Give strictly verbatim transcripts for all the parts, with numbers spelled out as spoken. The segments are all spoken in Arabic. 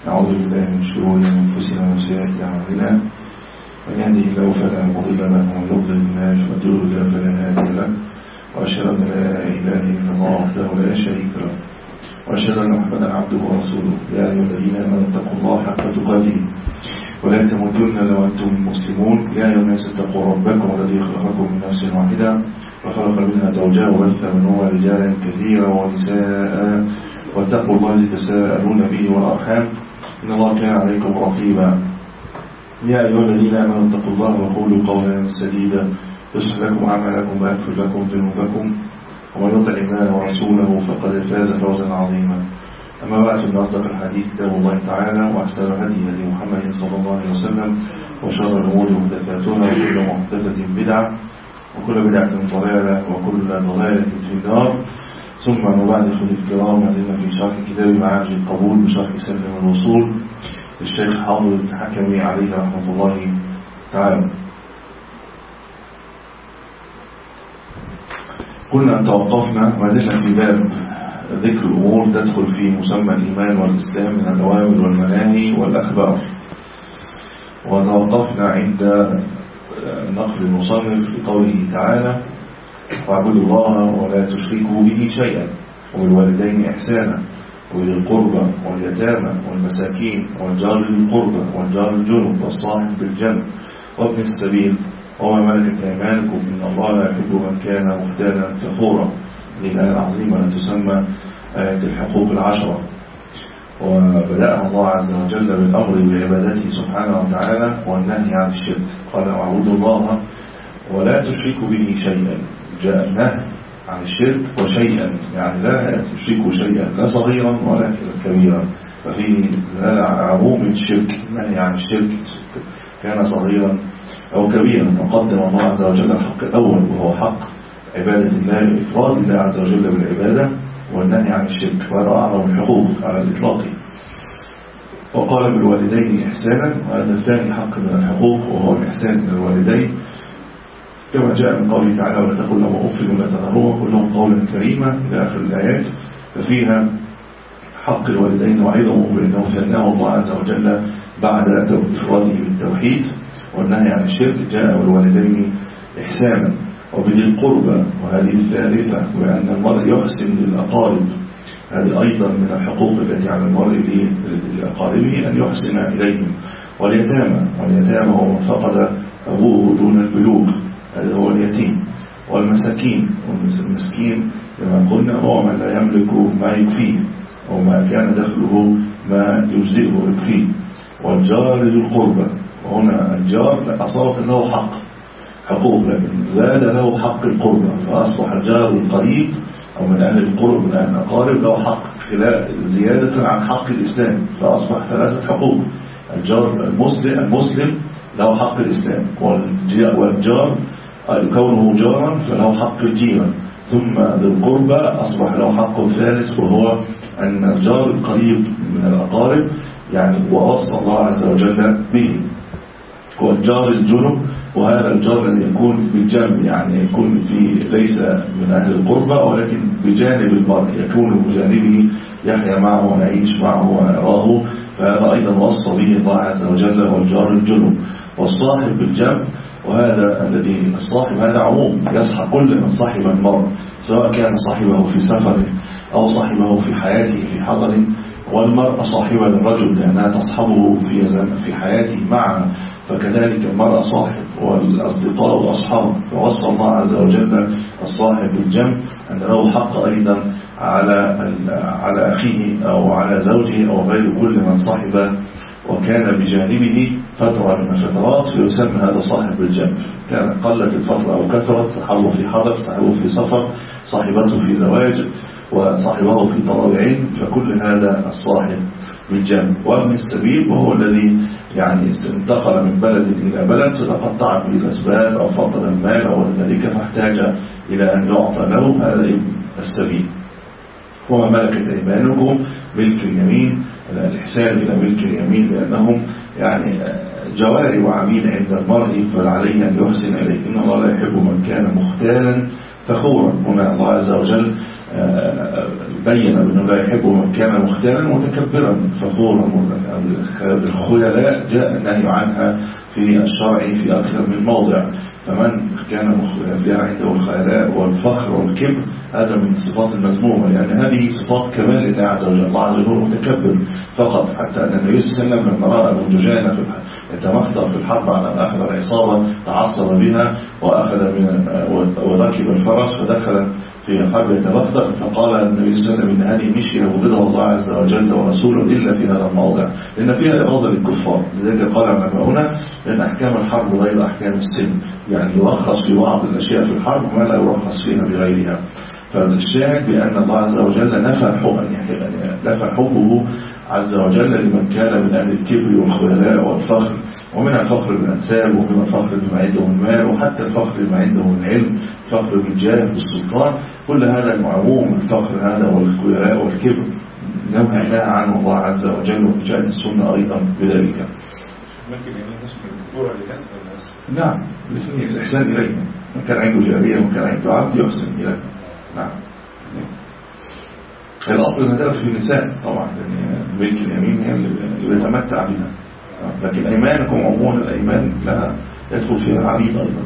نعوذ بالله من شرور أنفسنا وسيئات أعمالنا، من يهده الله فلا مضل له ومن يضلل فلا هادي له، وأشهد أن لا إله إلا الله وحده لا شريك له، وأشهد أن محمدا عبده ورسوله. يا أيها الذين آمنوا اتقوا الله حق تقاته ولا تموتن إلا وأنتم مسلمون. يا أيها الناس اتقوا ربكم الذي خلقكم من نفس واحدة وخلق منها زوجها وبث منهما رجالا كثيرا ونساء، واتقوا الله الذي تساءلون به والأرحام إن الله كان عليكم رقيبا. يا أيها الذين آمنوا اتقوا الله وقولوا قولا سديدا يصلح لكم أعمالكم ويغفر لكم ذنوبكم، ومن يطع الله ورسوله فقد فاز فوزا عظيما. أما بعد، فإن أصدق الحديث كتاب الله تعالى، وأحسن الهدي هدي محمد صلى الله عليه وسلم، وشر الأمور محدثاتها، وكل محدثة بدعة، وكل بدعة ضلالة، وكل ضلالة في النار. ثم ما بعد، إخوتي الكرام، عندنا في شرح كتاب معارج القبول بشرح سلم الوصول للشيخ حافظ بن حكمي عليه رحمة الله تعالى. كنا توقفنا ما زلنا في باب ذكر الأمور تدخل في مسمى الإيمان والإسلام من الأوامر والمناهي والأخبار، وتوقفنا عند نقل المصنف لقوله تعالى: واعبدوا الله ولا تشركوا به شيئا وبالوالدين إحسانا وذي القربى واليتامى والمساكين والجار للقربى والجار الجنب والصاحب بالجنب وابن السبيل وما ملكت أيمانكم إن الله لا يحب من كان مختالا فخورا. للآية العظيمة التي تسمى آية الحقوق العشرة. وبدأ الله عز وجل بالأمر بعبادته سبحانه وتعالى والنهي عن الشرك. قال: واعبدوا الله ولا تشركوا به شيئا. جاء النهي عن الشرك وشيئا، يعني لا تشركوا شيئا، لا صغيرا ولا كبيرا، ففيه عموم الشرك، النهي عن الشرك كان صغيرا أو كبيرا. وقدم الله عز وجل الحق الأول وهو حق عبادة الله، إفراد الله عز وجل بالعبادة، والنهي عن الشرك، وهذا أعظم الحقوق على الإطلاق. وقال: بالوالدين إحسانا، وهذا الثاني حق من الحقوق وهو الإحسان من الوالدين، كما جاء من قوله تعالى: ولا تقل لهم أف ولا تنهرهما وقل لهم قولا كريما إلى آخر الآيات. ففيها حق الوالدين وأيضا بأنه ثناه الله عز وجل بعد إفراده بالتوحيد والنهي عن الشرك جاء بالوالدين إحسانا وبذي القربى، وهذه الثالثة، وأن المرء يحسن للأقارب، هذه أيضا من الحقوق التي على المرء لأقاربه أن يحسن إليهم. واليتامى، واليتامى هو من فقد أبوه دون البلوغ، هذا هو اليتيم. والمساكين، والمسكين كما قلنا هو من لا يملك ما يكفيه أو ما كان دخله ما يجزئه ويكفيه. والجار ذي القربى، وهنا الجار أصاب له حق حقوق، لكن زاد له حق القربى، فأصبح الجار القريب أو من أهل القرب من أهل الأقارب له حق خلال زيادة عن حق الإسلام، فأصبح ثلاثة حقوق: الجار المسلم المسلم له حق الإسلام، والجار كونه جارا فله حق الجيران، ثم ذي القربى أصبح له حق ثالث وهو أن الجار القريب من الأقارب، يعني ووصى الله عز وجل به. والجار الجنب، وهذا الجار الذي يكون بالجنب، يعني يكون في ليس من أهل القربى ولكن بجانب المرء، يكون بجانبه يحيا معه ويعيش معه ويراه، فهذا أيضا وصى به الله عز وجل. والجار الجنب. والصاحب بالجنب، وهذا الذي الصاحب هذا عموم يصحب كل من صاحب المرء، سواء كان صاحبه في سفر أو صاحبه في حياته في حضر. والمرأة صاحبة للرجل لأنها تصحبه في في حياته معها، فكذلك المرأة صاحب والأصدقاء والأصحاب. فوصى الله عز وجل الصاحب بالجنب أن له حق أيضا على على أخيه أو على زوجه أو غير كل من صاحب وكان بجانبه فترة من الفترات، فيسمى هذا صاحب بالجنب. كان قلت الفترة أو كثرت، صاحبه في حضر، صاحبه في سفر، صاحبته في زواج، وصاحبه في طلب علم، فكل هذا الصاحب بالجنب. وابن السبيل وهو الذي يعني انتقل من بلد إلى بلد فتقطعت به الأسباب أو فقد المال أو ذلك فاحتاج إلى أن يعطى له، هذا ابن السبيل. وما ملكت أيمانكم، ملك اليمين، الإحسان إلى ملك اليمين، لأنهم يعني جواري وعبيد عند المرء، فعليه أن يحسن إليه. إن الله لا يحب من كان مختالا فخورا. هنا الله عز وجل بين أنه لا يحب من كان مختالا متكبرا فخورا. الخيلاء جاء النهي عنها في الشرع في أكثر من موضع، فمن كان عنده الخيلاء والفخر والكبر هذا من الصفات المذمومة، لأن هذه صفات كمال لله عز وجل. الله عز وجل متكبر فقط، حتى أن النبي صلى الله عليه وسلم لما رأى أبو دجانة يتمخضر في الحرب على أخذ العصابة تعصب بها وأخذ من وركب الفرس فدخل في الحرب يتبختر، فقال النبي صلى الله عليه وسلم إن هذه مشي يبغضها الله عز وجل ورسوله إلا في هذا الموضع، لأن فيها إغاظة للكفار. لذلك قال علماؤنا لأن أحكام الحرب غير أحكام السلم، يعني يرخص في بعض الأشياء في الحرب ما لا يرخص فيها بغيرها. فالشاهد بأن الله عز وجل نفى حبا، يعني نفى حبه عز وجل لمن كان من أهل الكبر والخيلاء والفخر، ومن الفخر بالأنساب ومن الفخر بما عنده من مال، وحتى الفخر بما عنده من علم، الفخر بالجاه بالسلطان، كل هذا المعموم الفخر هذا والخيلاء والكبر نهى عنه الله عز وجل، وجاءت السنة أيضا بذلك. ممكن يعني نشمل الدكتورة لله؟ نعم، الاثنين الإحسان إليهم، من كان عنده جارية ومن كان عنده عبد يحسن إليه. نعم. الأصل المدارس في النساء طبعا، لأن ملك اليمين هي اللي يتمتع بها، لكن أيمانكم عموما الأيمان لا يدخل فيها العبيد أيضا.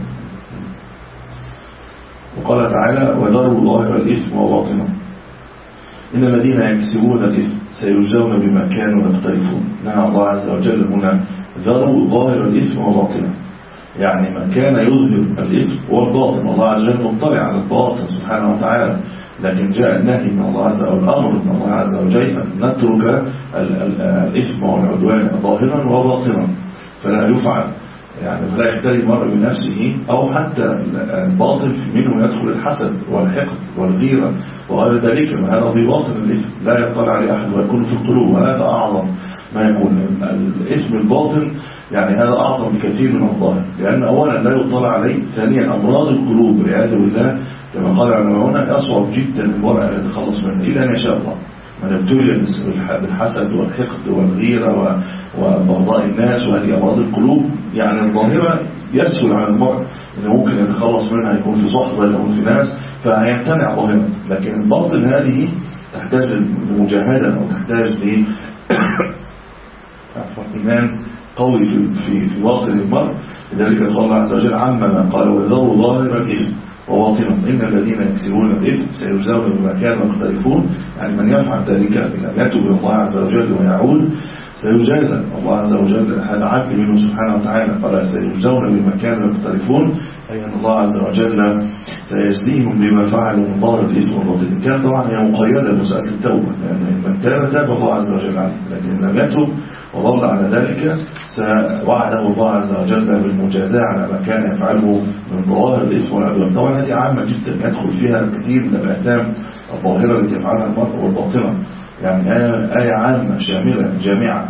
وقال تعالى وذروا ظاهر الإثم وباطنه إن الذين يكسبون الإثم سيجزون بما كانوا يقترفون. نهى الله عز وجل هنا ذروا ظاهر الإثم وباطنه، يعني من كان يظهر الإثم والباطن. الله عز وجل مطلع على الباطن سبحانه وتعالى، لكن جاء النهي من الله عز وجل، الأمر من الله عز وجل أن نترك الإثم والعدوان ظاهرا وباطنا فلا يفعل، يعني فلا يحتري المرء بنفسه، أو حتى الباطل منه يدخل الحسد والحقد والغيرة وغير ذلك، ما هذا في باطن الإثم لا يطلع عليه أحد ويكون في القلوب، وهذا أعظم ما يكون. الإثم الباطن يعني هذا أعظم بكثير من الظاهر، لأن أولا لا يطلع عليه، ثانيا أمراض القلوب والعياذ بالله كما قال علماؤنا يصعب جدا المرء أن يتخلص منه إلا أن يشاء الله. من ابتلي بالحسد والحقد والغيرة وبغضاء الناس وهذه أمراض القلوب يعني الظاهرة يسهل على المرء أنه ممكن يتخلص منها، يكون في صحبة يكون في ناس فيمتنع ظاهرا، لكن الباطن هذه تحتاج لمجاهدة أو تحتاج ل إيمان قوي في في في باطن المرء. لذلك قال الله عز وجل عما قال وذروا ظاهر الإثم وباطنه إن الذين يكسبون الإثم سيجزون بما كانوا يقترفون، يعني من يفعل ذلك إن لم يتب إلى الله عز وجل ويعود سيجازى. الله عز وجل هذا عدل منه سبحانه وتعالى، قال سيجزون بما كانوا يقترفون، أي أن الله عز وجل سيجزيهم بما فعلوا من ظاهر الإثم والباطن. كان طبعا هي مقيدة بمسألة التوبة، لأن من تاب تاب الله عز وجل عليه، لكن لم يتب وظل على ذلك وعده الله عز وجل بالمجازاة على ما كان يفعله من ظواهر الإثم والعدوان. طبعا هذه عامة جدا يدخل فيها الكثير من الآثام الظاهرة التي يفعلها المرء والباطنة، يعني آية عامة شاملة جامعة.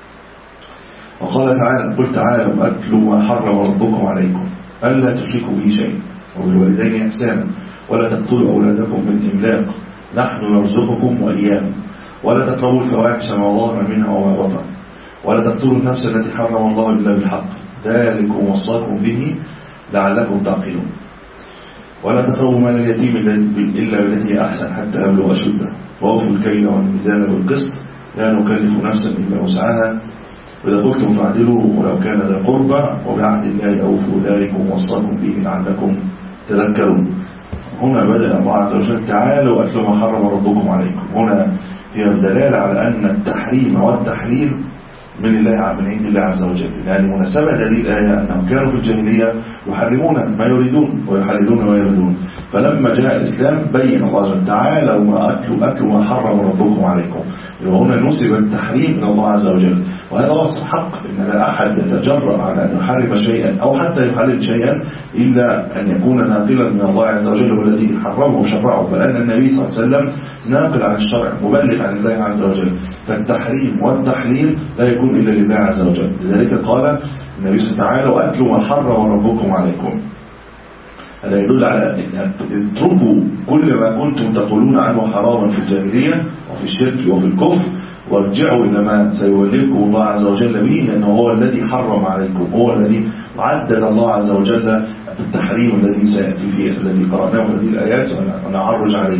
وقال تعالى قل تعالوا أتلوا ما حرم ربكم عليكم ألا تشركوا به شيئا وبالوالدين إحسانا ولا تقتلوا أولادكم من إملاق نحن نرزقكم وإياهم ولا تقربوا الفواحش ما ظهر منها وما بطن ولا تقتلوا النفس التي حرم الله إلا بالحق ذلكم وصاكم به لعلكم تعقلون ولا تقربوا مال اليتيم إلا بالتي هي أحسن حتى يبلغ أشده وأوفوا الكيل والميزان بالقسط لا نكلف نفسا إلا وسعها وإذا قلتم فاعدلوا ولو كان ذا قربى وبعهد الله أوفوا ذلكم وصاكم به لعلكم تذكرون. هنا بدأ الله عز وجل تعالوا أتلوا ما حرم ربكم عليكم. هنا فيها الدلالة على أن التحريم والتحليل من الله من عند الله عز وجل، لأن مناسبة هذه الآية أنهم كانوا في الجاهلية يحرمون ما يريدون ويحللون ما يريدون، فلما جاء الإسلام بين الله عز وجل تعالوا ما أكلوا أكلوا ما حرم ربكم عليكم. وهنا نسب التحريم إلى الله عز وجل، وهذا وصف حق إن لا أحد يتجرأ على أن يحرم شيئا أو حتى يحلل شيئا إلا أن يكون ناقلا من الله عز وجل والذي حرمه وشرعه، فلأن النبي صلى الله عليه وسلم ناقل عن الشرع مبلغ عن الله عز وجل، فالتحريم والتحليل لا يكون إلا لله عز وجل. لذلك قال النبي صلى الله عليه وسلم وأتلوا ما حرم ربكم عليكم. هذا يدل على أن اتركوا كل ما كنتم تقولون عنه حراما في الجاهلية وفي الشرك وفي الكفر وارجعوا إلى ما سيوليكم الله عز وجل به، لأنه هو الذي حرم عليكم، هو الذي عدل الله عز وجل التحريم الذي سيأتي فيه الذي قرأناه هذه الآيات ونعرج عليه.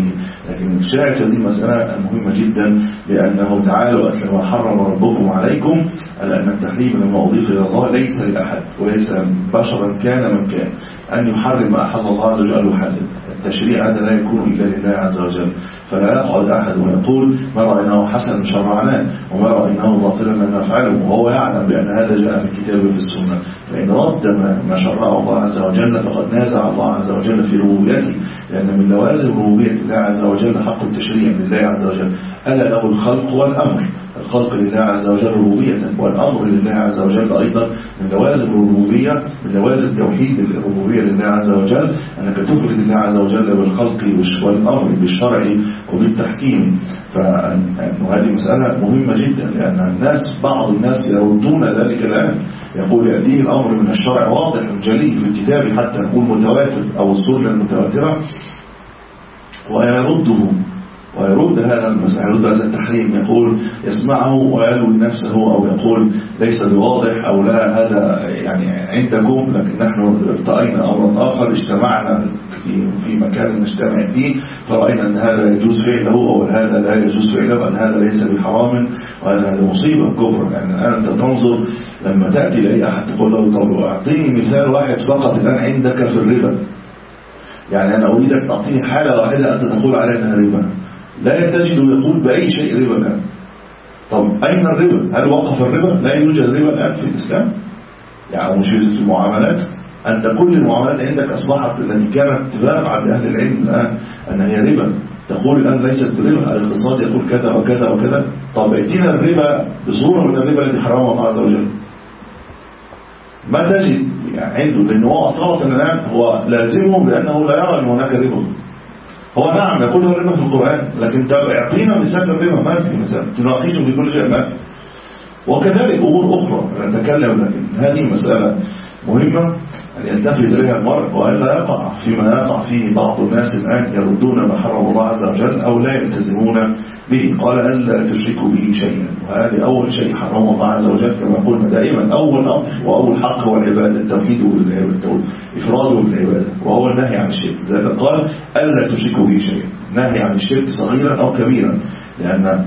لكن شاهد هذه المسألة مهمة جدا، لأنه تعالى أتل ما حرم ربكم عليكم، على أن التحريم لما أضيف إلى الله ليس لأحد وليس بشرا كان من كان أن يحرم ما أحل الله عز وجل يحلل. التشريع هذا لا يكون إلا لله عز وجل، فلا يقعد أحد ويقول ما رأيناه حسنا شرعناه وما رأيناه باطلا لم نفعله، وهو يعلم بأن هذا جاء في الكتاب وفي السنة. فإن رد ما شرعه الله عز وجل فقد نازع الله عز وجل في ربوبيته، لأن من لوازم ربوبية الله عز وجل حق التشريع لله عز وجل، ألا له الخلق والأمر. الخلق لله عز وجل ربوبية، والأمر لله عز وجل أيضا من لوازم الربوبية، من لوازم توحيد الربوبية لله عز وجل أنك تفرد الله عز وجل بالخلق والأمر بالشرع وبالتحكيم. فهذه مسألة مهمة جدا، لأن الناس بعض الناس يردون ذلك الآن، يقول يأتيه الأمر من الشرع واضح جلي في الكتاب حتى نقول متواتر أو السنة المتواترة، ويرده ويرد هذا المسألة، يرد هذا التحريم، يقول يسمعه ويلوي نفسه أو يقول ليس بواضح أو لا هذا يعني عندكم، لكن نحن ارتأينا أمرا آخر، اجتمعنا في في مكان نجتمع فيه فرأينا أن هذا يجوز فعله أو هذا لا يجوز فعله، أن هذا ليس بحرام وهذا هذا مصيبة كفر. يعني الآن أنت تنظر لما تأتي لأي أحد تقول له طب أعطيني مثال واحد فقط الآن عندك في الربا، يعني أنا أريدك تعطيني حالة واحدة أنت تقول عليها أنها ربا، لا تجد يقول بأي شيء ربا الآن. طب أين الربا؟ هل وقف الربا؟ لا يوجد ربا الآن في الإسلام، يعني مش في المعاملات. أنت كل المعاملات عندك أصبحت التي كانت اتفاق عند أهل العلم الآن أن هي ربا، تقول الآن ليست بربا، الاقتصاد يقول كذا وكذا وكذا. طب ائتنا الربا بصورة من الربا التي حرمها الله عز وجل، ما تجد يعني عنده، لأنه هو أصلا الآن هو لازمه بأنه لا يرى أن هناك ربا. هو نعم يقول الربا في القرآن، لكن اعطينا مثال الربا، ما في مثال، تناقشه بكل شيء ما في. وكذلك أمور أخرى نتكلم، لكن هذه مسألة مهمة أن يلتفت إليها المرء وألا يقع فيما يقع فيه بعض الناس الآن، يردون ما حرم الله عز وجل أو لا يلتزمون به. قال ألا تشركوا به شيئا، وهذه أول شيء حرم الله عز وجل كما قلنا دائما. أول أمر وأول حق هو العبادة، التوحيد والإفراد والعبادة، وهو النهي عن الشرك. ذلك قال ألا تشركوا به شيئا، نهي عن الشرك صغيرا أو كبيرا، لأن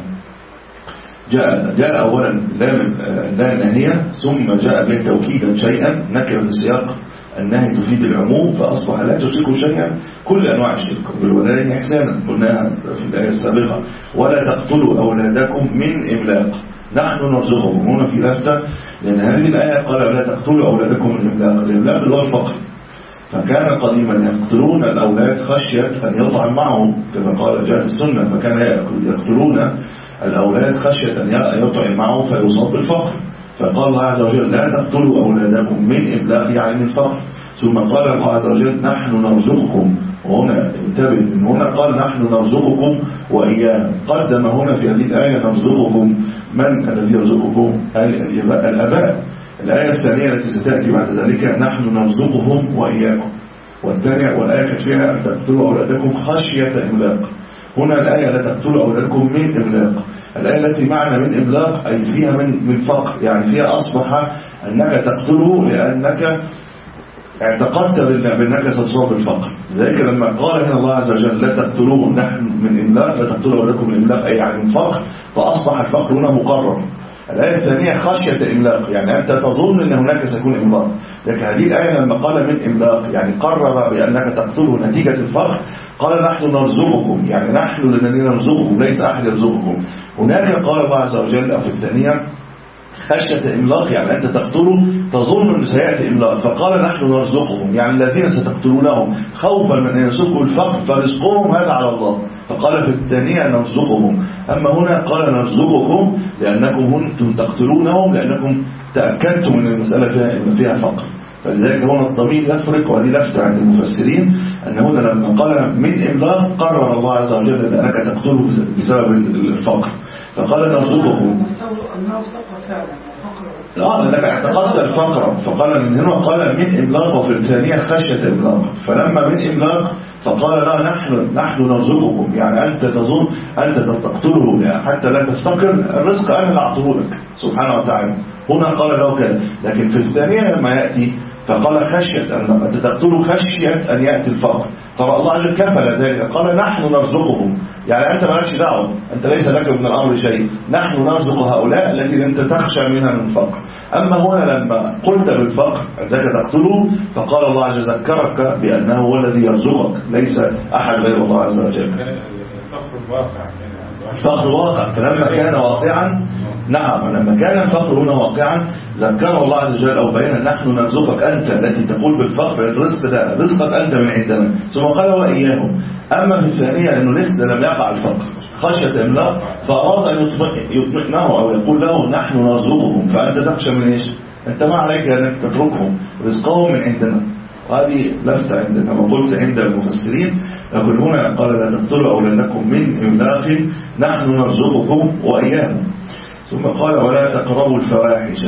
جاء جاء أولا لا نهية ثم جاء به توكيدا شيئا نكر في سياق النهي تفيد العموم، فأصبح لا تشركوا شيئا كل أنواع الشرك. وبالوالدين إحسانا قلناها في الآية السابقة، ولا تقتلوا أولادكم من إملاق نحن نرزقهم. هنا في لفتة، لأن هذه الآية قال لا تقتلوا أولادكم من إملاق، الإملاق اللي هو الفقر. فكان قديما يقتلون الأولاد خشية أن يطعم معهم كما قال جاء السنة، فكان يقتلون الأولاد خشية أن يطعم معهم فيصاب بالفقر. فقال الله عز وجل لا تقتلوا أولادكم من إملاق يعني من فقر. ثم قال الله عز وجل نحن نرزقكم، وهنا انتبه من هنا قال نحن نرزقكم وإياهم. قدم هنا في هذه الآية نرزقكم، من الذي يرزقكم؟ الأباء. الآية الثانية التي ستأتي بعد ذلك نحن نرزقهم وإياكم، والثانية والآية كانت فيها أن تقتلوا أولادكم خشية إملاق. هنا الآية لا تقتلوا أولادكم من إملاق، الآية التي معنى من إملاق أي فيها من من فقر، يعني فيها أصبح أنك تقتله لأنك اعتقدت بأنك ستصاب بالفقر. ذلك لما قال هنا الله عز وجل لا تقتلوه نحن من إملاق، لا تقتلوا أولادكم من إملاق أي يعني من فقر، فأصبح الفقر هنا مقرر. الآية الثانية خشية إملاق، يعني أنت تظن أن هناك سيكون إملاق، لكن هذه الآية لما قال من إملاق يعني قرر بأنك تقتله نتيجة الفقر، قال نحن نرزقكم، يعني نحن الذين نرزقكم ليس أحد يرزقكم. هناك قال الله عز وجل في الثانية خشية إملاق، يعني أنت تقتله تظن أن سيأتي إملاق، فقال نحن نرزقهم، يعني الذين ستقتلونهم خوفا من أن يصيبوا الفقر فرزقهم هذا على الله. فقال في الثانية نرزقهم، أما هنا قال نرزقكم لأنكم كنتم تقتلونهم لأنكم تأكدتم أن المسألة فيها إن فيها فقر. فلذلك هنا الضمير يفرق، وهذه لفتة عند المفسرين أن هنا لما قال من إملاق قرر الله عز وجل أنك تقتله بسبب الفقر، فقال نرزقكم لا لأنك اعتقدت الفقر، فقال من هنا قال من إملاق، وفي الثانية خشية إملاق. فلما من إملاق فقال لا نحن نحن نرزقكم، يعني أنت تظن أنت تقتله حتى لا تفتكر الرزق أنا اللي أعطيه لك سبحانه وتعالى. هنا قال له كذا، لكن في الثانية لما يأتي فقال خشية أن أنت تقتله خشية أن يأتي الفقر، طبعا الله عز وجل كفل ذلك، قال نحن نرزقهم، يعني أنت مالكش دعوة، أنت ليس لك من الأمر شيء، نحن نرزق هؤلاء الذين أنت تخشى منها من الفقر. أما هنا لما قلت بالفقر ذاك تقتله، فقال الله عز وجل ذكرك بأنه هو الذي يرزقك، ليس أحد غير الله عز وجل. الفقر واقع، الفقر واقع، فلما كان واقعا، نعم لما كان الفقر هنا واقعا ذكر الله عز وجل أو بينا نحن نرزقك أنت التي تقول بالفقر، الرزق ده رزقك أنت من عندنا، ثم قال وإياهم. أما في الثانية أنه لسه لم يقع الفقر خشية إملاق، فأراد أن يطمئنه أو يقول له نحن نرزقهم، فأنت تخشى من إيش؟ أنت ما عليك أنك تتركهم، رزقهم من عندنا. وهذه لفتة عند كما قلت عند المفسرين، لكن هنا قال لا تقتلوا أولادكم من إملاق نحن نرزقكم وإياهم. ثم قال ولا تقربوا الفواحش.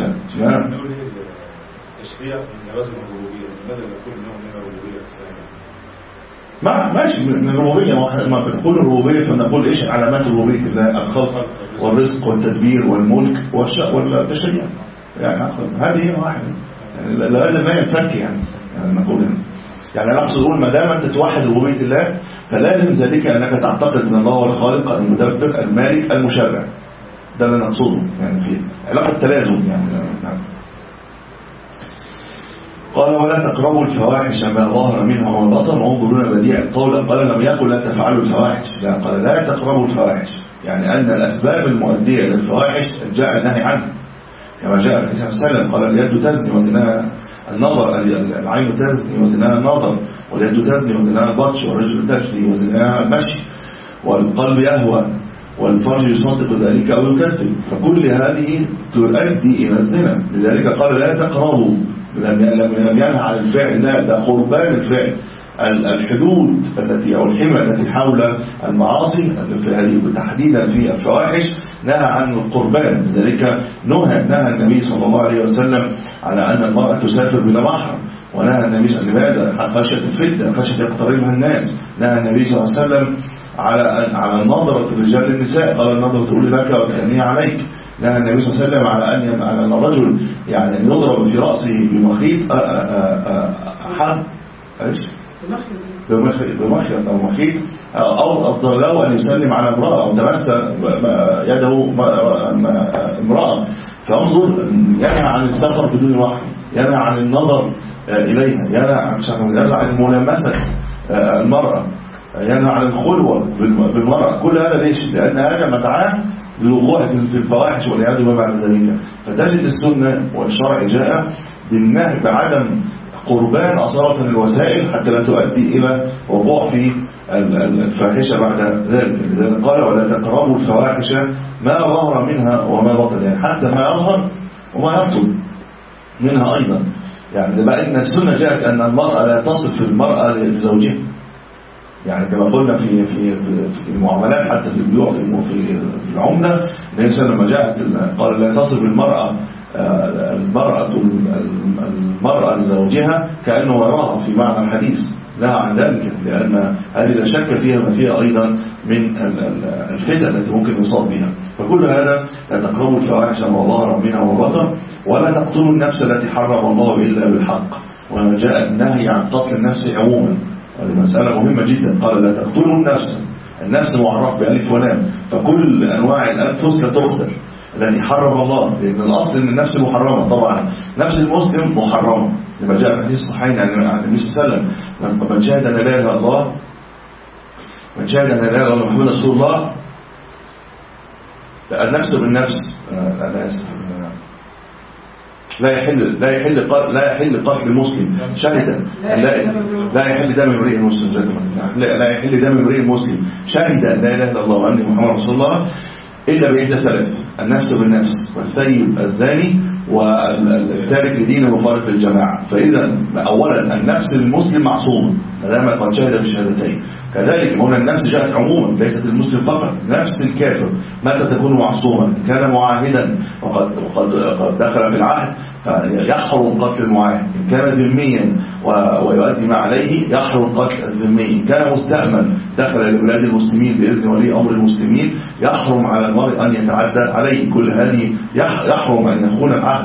تشريع من لوازم الربوبية، لماذا نقول نوع من الربوبية؟ ما ماشي من الربوبية، ما بتقول الربوبية فنقول إيش علامات الربوبية الله؟ الخلق والرزق والتدبير والملك والتشريع، يعني هذه هي واحدة، يعني لازم ما ينفك يعني, يعني نقول هنا. يعني أنا أقصد أقول ما دام أنت توحد ربوبية الله فلازم ذلك أنك تعتقد أن الله هو الخالق المدبر المالك المشرع، ده اللي نقصده يعني في علاقة تلازم يعني. نعم. قال ولا تقربوا الفواحش ما ظهر منها وما بطن وانظرون بديع القول. قال لم يقل لا تفعلوا الفواحش، لا قال لا تقربوا الفواحش، يعني أن الأسباب المؤدية للفواحش جاء النهي عنها كما جاء في الحديث صلى الله عليه وسلم. قال اليد تزني وزناها النظر، العين تزني وزناها النظر، واليد تزني وزناها البطش، والرجل تزني وزناها المشي، والقلب يهوى، والفرج يصدق ذلك أو يكذب، فكل هذه تؤدي إلى الزنا. لذلك قال لا تقربوا، لم ينهى عن الفعل، لا ده قربان الفعل. الحدود التي أو الحمى التي حول المعاصي تحديدا في الفواحش نهى عن القربان. لذلك نهى نهى النبي صلى الله عليه وسلم على أن المرأة تسافر بلا محرم، ونهى النبي صلى الله عليه وسلم خشية الفتنة، خشية يقتربها الناس. نهى النبي صلى الله عليه وسلم على على النظرة الرجال للنساء، قال النظرة تقول لك وتكني عليك. نهى النبي صلى الله عليه وسلم على أن على أن الرجل يعني يضرب في رأسه بمخيط أحد ايش بمخيط أو مخيط، أو أفضل له أن يسلم على امرأة أو تمس يده امرأة. فانظر، ينهى عن السفر بدون محرم، ينهى عن النظر إليها، ينهى عن ملامسة المرأة، ينهى عن الخلوة بالمرأة. كل هذا ليش؟ لأن هذا مدعاه للوقوع في الفواحش والعياذ بالله بعد ذلك. فتجد السنة والشرع جاء بالنهي بعدم قربان أصالة الوسائل حتى لا تؤدي إلى وقوع في الفاحشة بعد ذلك. لذلك قال ولا تقربوا الفواحش ما ظهر منها وما بطن، يعني حتى ما يظهر وما يبطن منها أيضا. يعني بقى إن السنة جاءت أن المرأة لا تصف المرأة لزوجها، يعني كما قلنا في في في المعاملات حتى في البيوع في العملة. النبي لما جاءت قال لا تصف المرأة المرأة المرأة لزوجها كأنه وراها في معنى الحديث، لها عن ذلك، لأن هذه لا شك فيها ما فيها أيضا من الفتن التي ممكن يصاب بها. فكل هذا لا تقربوا الفواحش ما ظهر منها وبطن ولا تقتلوا النفس التي حرم الله إلا بالحق. وما جاء النهي عن قتل النفس عموما، هذه مسألة مهمة جدا. قال لا تقتلوا النفس، النفس معرف بألف ولام، فكل أنواع الأنفس لا تقتل التي حرم الله، لأن الأصل أن النفس محرمة. طبعا نفس المسلم محرمة لما جاء في حديث الصحيحين عن النبي صلى الله عليه وسلم من شهد أن لا إله إلا الله من شهد أن لا إله إلا الله محمد رسول الله، النفس بالنفس لا يحل لا يحل لا يحل قتل المسلم شهدا لا لا يحل دم امرئ مسلم لا لا يحل دم امرئ مسلم شهد أن لا إله إلا الله وأن محمد رسول الله إلا بإحدى ثلاث: النفس بالنفس، والثيب الزاني، والتارك لدين المفارق للجماعة. فإذا أولا النفس المسلم معصوم ما دام قد شهد بالشهادتين. كذلك هنا النفس جاءت عموما، ليست المسلم فقط، نفس الكافر متى تكون معصوما؟ إن كان معاهدا وقد وقد قد دخل في العهد فيحرم قتل المعاهد، إن كان ذميا ويؤدي ما عليه يحرم قتل الذمي، إن كان مستأمن دخل لبلاد المسلمين بإذن ولي أمر المسلمين يحرم على المرء أن يتعدى عليه. كل هذه يحرم أن يخون العهد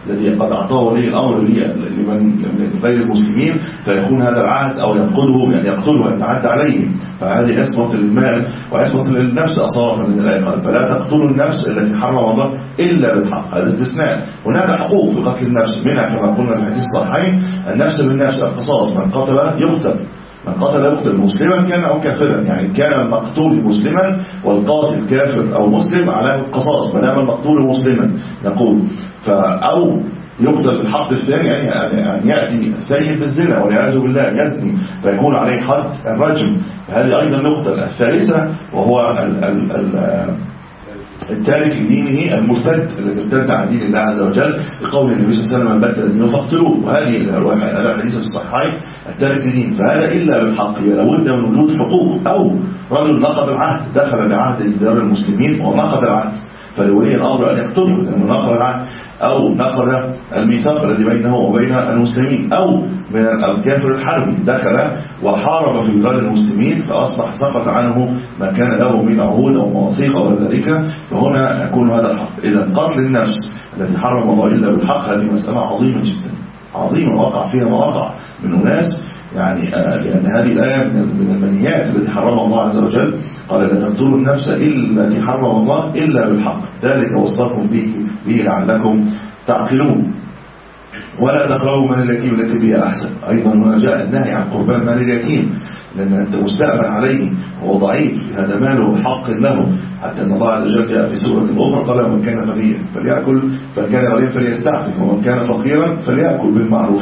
الذي قد أعطاه ولي الأمر لمن غير المسلمين، فيكون هذا العهد أو يفقده يعني يقتله ويتعدى عليه، فهذه عصمة للمال وعصمة للنفس أصلا من الآية قال فلا تقتلوا النفس التي حرم الله إلا بالحق. هذا استثناء. هناك حقوق في قتل النفس، منها كما قلنا في الحديث الصحيحين النفس بالنفس، القصاص، من قتل يقتل، من قتل يقتل مسلما كان أو كافرا، يعني كان المقتول مسلما والقاتل كافر أو مسلم على القصاص ما دام المقتول مسلما نقول. أو يقتل بالحق الثاني يعني أن يأتي الثاني بالزنا والعياذ بالله يزني فيكون عليه حد الرجم، هذه أيضا نقتل. الثالثة وهو ال ال ال التارك لدينه المرتد الذي ارتد عن دين الله عز وجل بقول النبي صلى الله عليه وسلم من بدل دينه فاقتلوه، وهذه هذا الحديث في الصحيحين التارك لدين، فهذا إلا بالحق لابد من وجود حقوق. أو رجل نقض العهد دخل بعهد دار المسلمين ونقض العهد فلولي الأمر أن يقتله لأنه نقض العهد، أو نقض الميثاق الذي بينه وبين المسلمين، أو من الكافر الحربي دخل وحارب في بلاد المسلمين فأصبح سقط عنه ما كان له من عهود أو مواثيق أو ذلك، فهنا يكون هذا الحق. إذا قتل النفس التي حرم الله إلا بالحق هذه مسألة عظيمة جدا، عظيمة وقع فيها مواقع من أناس يعني لأن هذه الآية من المنهيات التي حرمها الله عز وجل، قال لا تقتلوا النفس إلا التي حرم الله إلا بالحق ذلك وصاكم به به لعلكم تعقلون. ولا تقربوا من اليتيم التي بها أحسن، أيضا هنا جاء النهي عن قربان مال اليتيم لأن أنت مستأمن عليه وهو ضعيف هذا ماله حق له، حتى أن الله عز وجل جاء في سورة أخرى قال من كان غنيا فليأكل فمن كان غنيا فليستعفف ومن كان فقيرا فليأكل بالمعروف.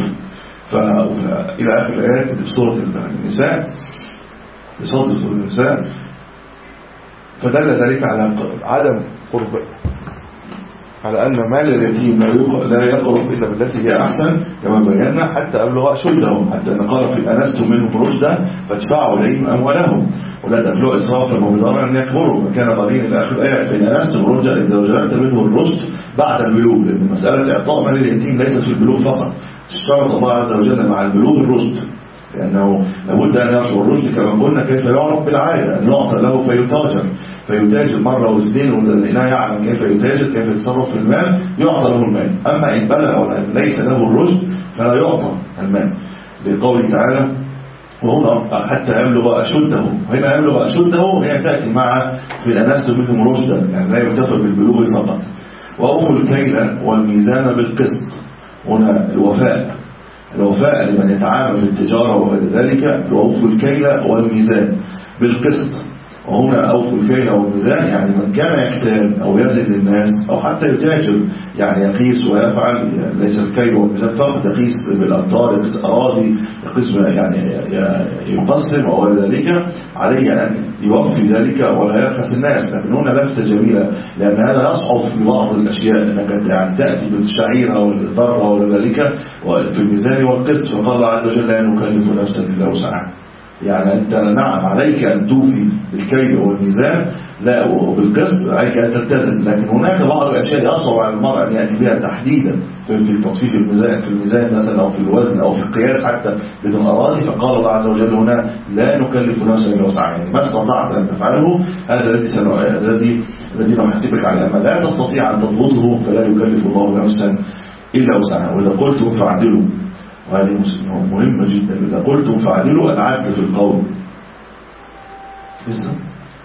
فإلى آخر الآيات في سورة النساء بصدر سورة النساء، فدل ذلك على عدم قرب على أن مال اليتيم لا يقرب إلا بالتي هي أحسن كما بينا حتى أبلغ أشدهم، حتى أن قال في أنستم منهم رشدا فادفعوا إليهم أموالهم ولا تأكلوا إسرافا وبدارا أن يكبروا وكان ضرين إلى آخر الآيات. فإن أنستم رشدا إذا وجدت منه الرشد بعد البلوغ، لأن مسألة إعطاء مال اليتيم ليست في البلوغ فقط، اشترط الله عز وجل مع البلوغ الرشد، لأنه لابد أن يرجع الرشد كما قلنا كيف يعرف بالعادة أن يعطى له فيتاجر فيتاجر مرة واثنين ولا يعلم كيف يتاجر كيف يتصرف في المال يعطى له المال. أما إن بلغ وليس له الرشد فلا يعطى المال، لقوله تعالى وهنا حتى يبلغ أشده. هنا يبلغ أشده هي تأتي مع في الأنس منهم رشدا، يعني لا يكتفى بالبلوغ فقط. وأوفوا الكيل والميزان بالقسط، هنا الوفاء الوفاء لمن يتعامل في التجارة وغير ذلك، وأوفوا الكيل والميزان بالقسط. وهنا أوفوا الكيل والميزان يعني من كان يكتال أو يزن للناس أو حتى يتاجر يعني يقيس ويفعل، يعني ليس الكيل والميزان فقط يقيس بالأمتار يقيس أراضي يقيس يعني يقسم أو غير ذلك، عليه أن يوفي ذلك ولا يبخس الناس. لكن هنا لفتة جميلة لأن هذا يصعب في بعض الأشياء أنك يعني تأتي بالشعيرة والذرة ولا ذلك في الميزان والقسط، فقال الله عز وجل لا نكلف نفسا إلا وسعها. يعني أنت نعم عليك أن توفي بالكيل والميزان لا وبالقسط عليك أن تلتزم، لكن هناك بعض الأشياء يصعب على المرء أن يأتي بها تحديدا في تطفيف الميزان في الميزان مثلا أو في الوزن أو في القياس حتى بدون أراضي. فقال الله عز وجل هنا لا نكلف نفسا إلا وسعها، يعني ما استطعت أن تفعله هذا الذي الذي الذي نحاسبك عليه، أما لا تستطيع أن تضبطه فلا يكلف الله نفسا إلا وسعها. وإذا قلتم فاعدلوا، وهذه مهمة جدا، إذا قلتم فاعدلوا العدل في القول. لسه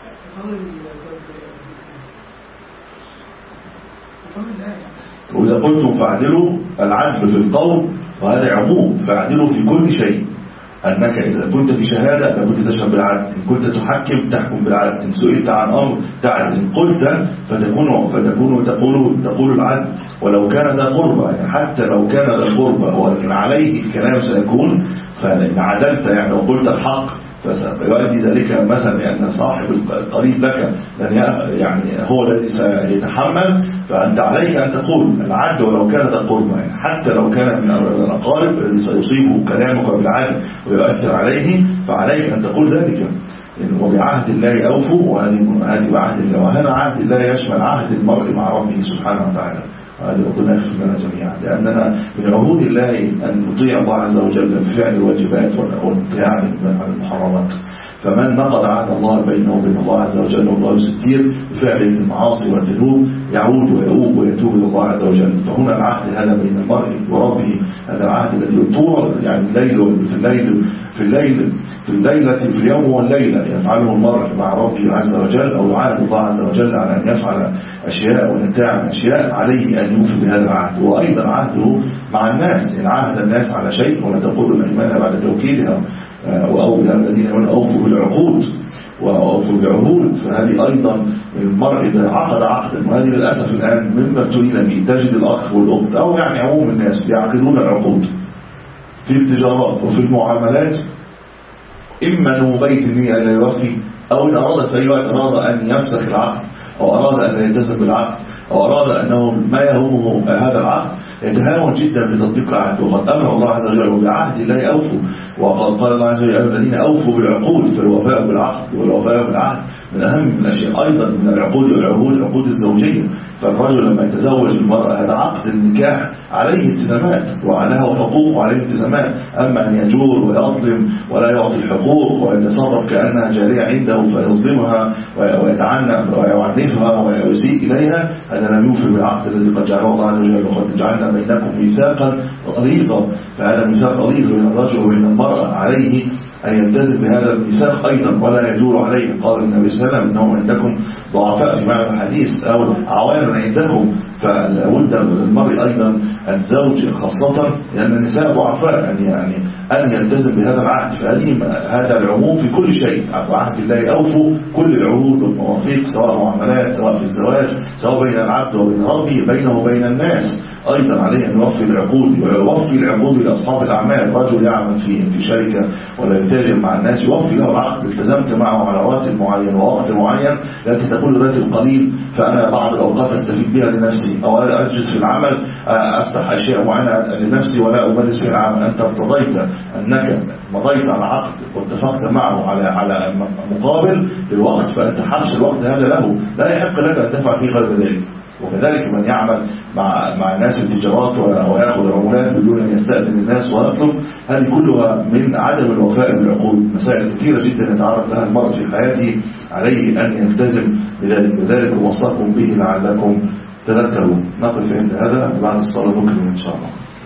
وإذا قلتم فاعدلوا العدل في القول، وهذا عموم فاعدلوا في كل شيء، أنك إذا كنت في شهادة لابد تشهد بالعدل، إن كنت تحكم تحكم بالعدل، إن سئلت عن أمر تعدل، إن قلت فتكون فتكون تقول تقول العدل ولو كان ذا قربى، يعني حتى لو كان ذا قربى ولكن عليه الكلام سيكون، فإن عدلت يعني وقلت الحق فسيؤدي ذلك مثلا لأن صاحب القريب لك لن يعني هو الذي سيتحمل، فأنت عليك أن تقول العدل ولو كان ذا قربى، يعني حتى لو كان من الأقارب الذي سيصيبه كلامك بالعدل ويؤثر عليه فعليك أن تقول ذلك. وبعهد الله أوفوا، وهذه بعهد الله، وهذا عهد الله يشمل عهد المرء مع ربه سبحانه وتعالى، وهذا ربنا يغفر لنا جميعا، لأننا من عهود الله أن نطيع الله عز وجل بفعل الواجبات والانتهاء عن المحرمات. فمن نقض عهد الله بينه وبين الله عز وجل والله ستير بفعل المعاصي والذنوب يعود ويؤوب ويتوب إلى الله عز وجل. فهنا العهد هذا بين المرء وربه، هذا العهد الذي طول يعني الليل في الليل في الليل في الليلة في اليوم والليلة يفعله المرء مع ربه عز وجل، أو يعاهد الله عز وجل على أن يفعل أشياء وينتهي أشياء عليه أن يوفي بهذا العهد. وأيضا عهده مع الناس، إن عاهد الناس على شيء ولا تقولوا الأيمان بعد توكيدها، وأو الذين يقولون أوفوا بالعقود وأوفوا بالعهود. فهذه أيضا المرء إذا عقد عقدا، وهذه للأسف الآن مما ابتلينا به، تجد الأخ والأخت أو يعني عموم الناس بيعقدون العقود في التجارات وفي المعاملات، إما أنه بيت النية لا يوفي، أو إن أراد في أي وقت أراد أن يفسخ العقد، أو أراد أن يلتزم بالعقد، أو أراد أنه ما يهمه هذا العقد يتهاون جدا بتطبيق العهد. وقد أمر الله عز وجل بعهد الله أوفوا، وقد قال الله عز وجل الذين أوفوا بالعقود، فالوفاء بالعقد والوفاء بالعهد من أهم الأشياء. أيضا من العقود والعهود العقود الزوجية، فالرجل لما يتزوج المرأة هذا عقد النكاح عليه التزامات وعليها حقوق وعليه التزامات، أما أن يجور ويظلم ولا يعطي الحقوق ويتصرف كأنها جارية عنده فيظلمها ويتعنف ويعنفها ويسيء إليها، هذا لم يوفي بالعقد الذي قد جعله الله عز وجل. وقد جعلنا بينكم ميثاقا غليظا، فهذا ميثاق غليظ بين الرجل وبين المرأة، عليه أن يلتزم بهذا الميثاق أيضا ولا يجور عليه. قال النبي صلى الله عليه وسلم إنهم عندكم ضعفاء في معنى الحديث أو عوان عندكم، فلابد للمرء أيضا الزوج خاصة لأن النساء ضعفاء يعني, يعني أن يلتزم بهذا العهد. فهذه هذا العموم في كل شيء، عهد الله أوفوا كل العهود والمواثيق، سواء معاملات سواء في الزواج، سواء بين العبد وبين ربه، بينه وبين الناس. أيضا عليه أن يوفي العقود، ويوفي العقود لأصحاب الأعمال. رجل يعمل في في شركة ولا يتاجر مع الناس، يوفي له العقد، التزمت معه على راتب معين ووقت معين، لا تقول راتب قليل فأنا بعض الأوقات أستفيد بها لنفسي، أو أجد في العمل أفتح أشياء معينة لنفسي ولا أمارس فيها العمل. أنت ارتضيت أنك مضيت على عقد واتفقت معه على على مقابل للوقت، فأنت حبس الوقت هذا له، لا يحق لك أن تفعل فيه غير ذلك. وكذلك من يعمل مع مع الناس التجارات ويأخذ العمولات بدون أن يستأذن الناس ويطلب، هذه كلها من عدم الوفاء بالعقود. مسائل كثيرة جدا يتعرض لها المرء في حياته، عليه أن يلتزم بذلك. بذلك وصاكم به لعلكم تذكروا. نقف عند هذا، بعد الصلاة نكمل إن شاء الله.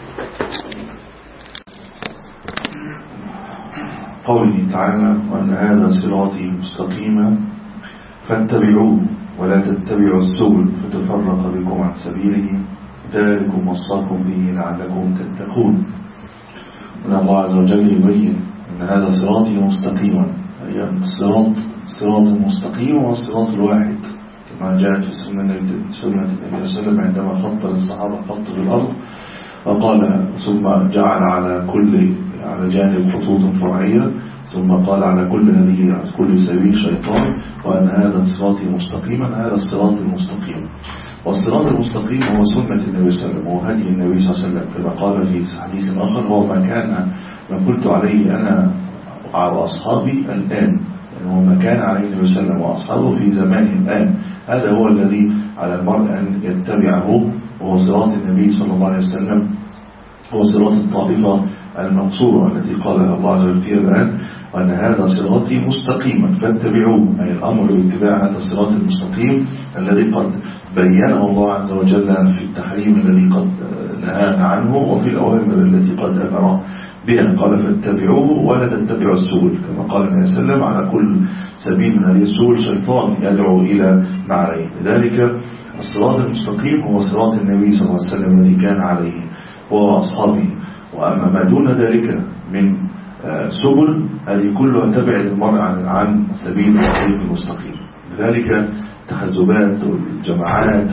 قوله تعالى: وأن هذا صراطي مستقيما فاتبعوه ولا تتبعوا السبل فتفرق بكم عن سبيله ذلكم وصاكم به لعلكم تتقون. من الله عز وجل يبين أن هذا صراطي مستقيما، أي الصراط الصراط المستقيم هو الصراط الواحد كما جاءت في سنة النبي صلى الله عليه وسلم عندما خط للصحابة خط بالأرض وقال ثم جعل على كل على جانب خطوط فرعية، ثم قال على كل هذه على كل سبيل شيطان، وأن هذا صراطي مستقيما. هذا الصراط المستقيم، والصراط المستقيم هو سنة النبي صلى الله عليه وسلم وهدي النبي صلى الله عليه وسلم، كما قال في حديث آخر: هو ما كان ما قلت عليه أنا وأصحابي الآن، يعني هو ما كان عليه النبي صلى الله عليه وسلم وأصحابه في زمانه الآن، هذا هو الذي على المرء أن يتبعه، وهو صراط النبي صلى الله عليه وسلم، هو صراط الطائفة المنصورة التي قالها الله عز وجل فيها الآن: وأن هذا صراطي مستقيما فاتبعوه، أي الأمر باتباع هذا الصراط المستقيم الذي قد بينه الله عز وجل في التحريم الذي قد نهانا عنه وفي الأوامر التي قد أمر بها. قال: فاتبعوه ولا تتبعوا السبل، كما قال النبي صلى الله عليه وسلم: على كل سبيل من هذه السبل شيطان يدعو إلى ما عليه. لذلك الصراط المستقيم هو صراط النبي صلى الله عليه وسلم الذي كان عليه وأصحابه. وأما ما دون ذلك من سبل هذه كلها تبعد المرء عن سبيل الطريق المستقيم. لذلك التحزبات والجماعات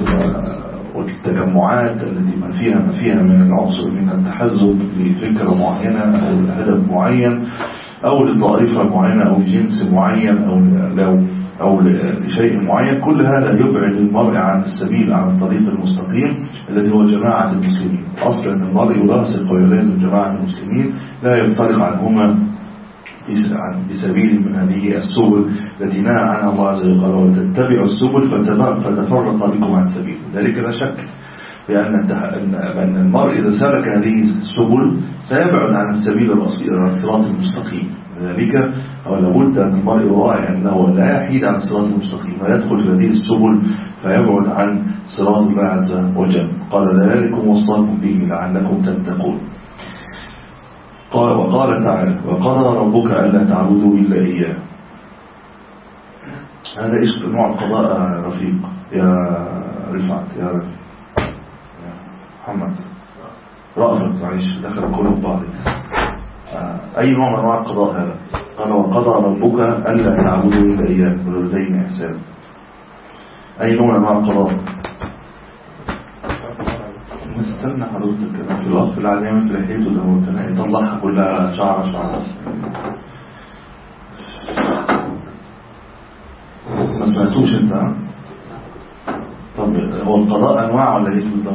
والتجمعات التي ما فيها ما فيها من العنصر من التحزب لفكرة معينة أو لهدف معين أو لطائفة معينة أو لجنس معين أو لو أو لشيء معين، كل هذا يبعد المرء عن السبيل عن الطريق المستقيم الذي هو جماعة المسلمين. أصلا المرء يلاصق ويلازم جماعة المسلمين، لا يفترق عنهما بسبيل من هذه السبل التي نهى عنها الله عز وجل: وتتبعوا السبل فتفرق بكم عن سبيل. ذلك لا شك لأن المرء إذا سلك هذه السبل سيبعد عن السبيل الصراط المستقيم. لذلك هو لابد أن المرء يراعي أنه لا يحيد عن الصراط المستقيم ويدخل في هذه السبل فيبعد عن صراط الله عز وجل. قال ذلكم وصاكم به لعلكم تتقون. قال وقال تعالى وقضى ربك ألا تعبدوا إلا إياه. هذا إيش نوع القضاء رفيق يا رفعت يا رفعت يا محمد رأفت معيش دخل كله ببعض. أي نوع من أنواع القضاء هذا؟ قال وقضى ربك ألا تعبدوا إلا إياه بالوالدين إحسانا. أي نوع من أنواع القضاء؟ استنى حضرتك كده في الأخ العليم في لحيته ده وتنا يطلعها كلها شعر شعر ما سمعتوش انت ها؟ طب هو القضاء أنواع ولا ايه بالضبط؟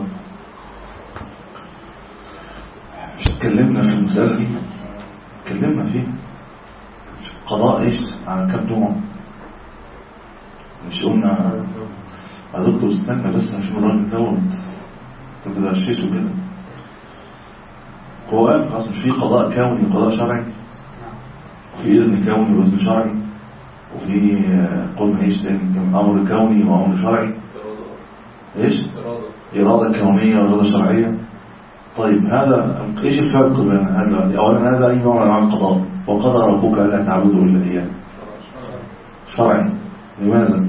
مش اتكلمنا في المسألة دي؟ اتكلمنا فيه قضاء ايش على كم نوع؟ مش قلنا يا دكتور استنى بس مش مرات دوت كده هشيشه كده. هو قال خلاص مش في قضاء كوني وقضاء شرعي، وفي إذن كوني وإذن شرعي، وفي قلنا ايش تاني أمر كوني وأمر شرعي. ايش؟ إرادة كونية وإرادة شرعية. طيب هذا ايش الفرق بين هذا؟ أولا هذا أي نوع من أنواع القضاء؟ وقضى ربك ألا تعبدوا إلا إياه. شرعي. لماذا؟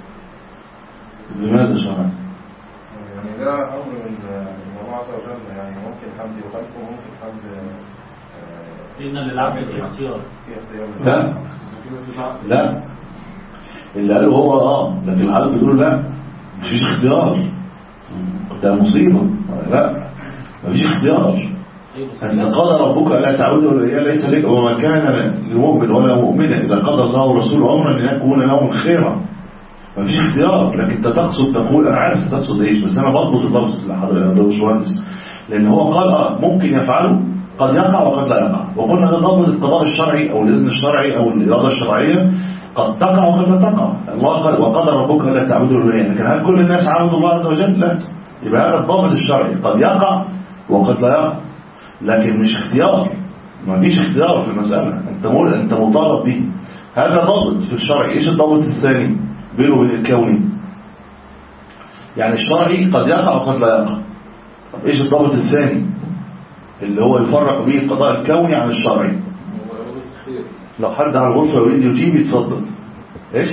لماذا شرعي؟ يعني ده أمر من الله عز وجل، يعني ممكن حد يخالفه وممكن حد إن للعبد الاختيار. لا لا اللي قاله هو اه لكن العبد بيقول لا مفيش اختيار، ده مصيبة. لا مفيش اختيار. أن قضى ربك ألا تعبدوا إلا إياه ليس لك وما كان لمؤمن ولا مؤمنة إذا قضى الله ورسوله أمرا أن يكون لهم الخيرة. مفيش اختيار. لكن انت تقصد تقول انا عارف تقصد ايش، بس انا بضبط اللفظ لحضرتك يا باشمهندس، لان هو قال ممكن يفعله قد يقع وقد لا يقع. وقلنا ده ضبط القضاء الشرعي او الاذن الشرعي او الاراده الشرعيه، قد تقع وقد لا تقع. الله قال وقضى ربك الا تعبدوا الا اياه، لكن هل كل الناس عبدوا الله عز وجل؟ لا. يبقى هذا الضابط الشرعي قد يقع وقد لا يقع، لكن مش اختيار. ما فيش اختيار في المساله، انت مول انت مطالب به. هذا ضابط في الشرع. ايش الضابط الثاني بينه وبين الكوني؟ يعني الشرعي قد يقع وقد لا يقع. طب ايش الضابط الثاني اللي هو يفرق به القضاء الكوني عن الشرعي؟ لو حد على الغرفة يريد يجيب يتفضل. ايش؟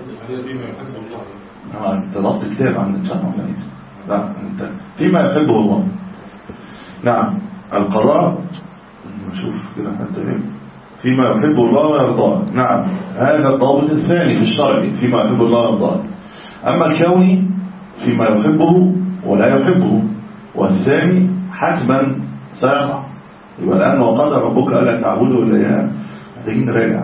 اه انت ضبط كتاب عندك شرع ولا ايه؟ لا انت فيما يحبه الله. نعم القضاء نشوف كده حتى ايه فيما يحب الله ويرضاه. نعم هذا الضابط الثاني في الشرع فيما يحب الله ويرضاه. أما الكوني فيما يحبه ولا يحبه، والثاني حتما سيقع. يبقى الآن وقضى ربك ألا تعبدوا إلا إياه، محتاجين نراجع.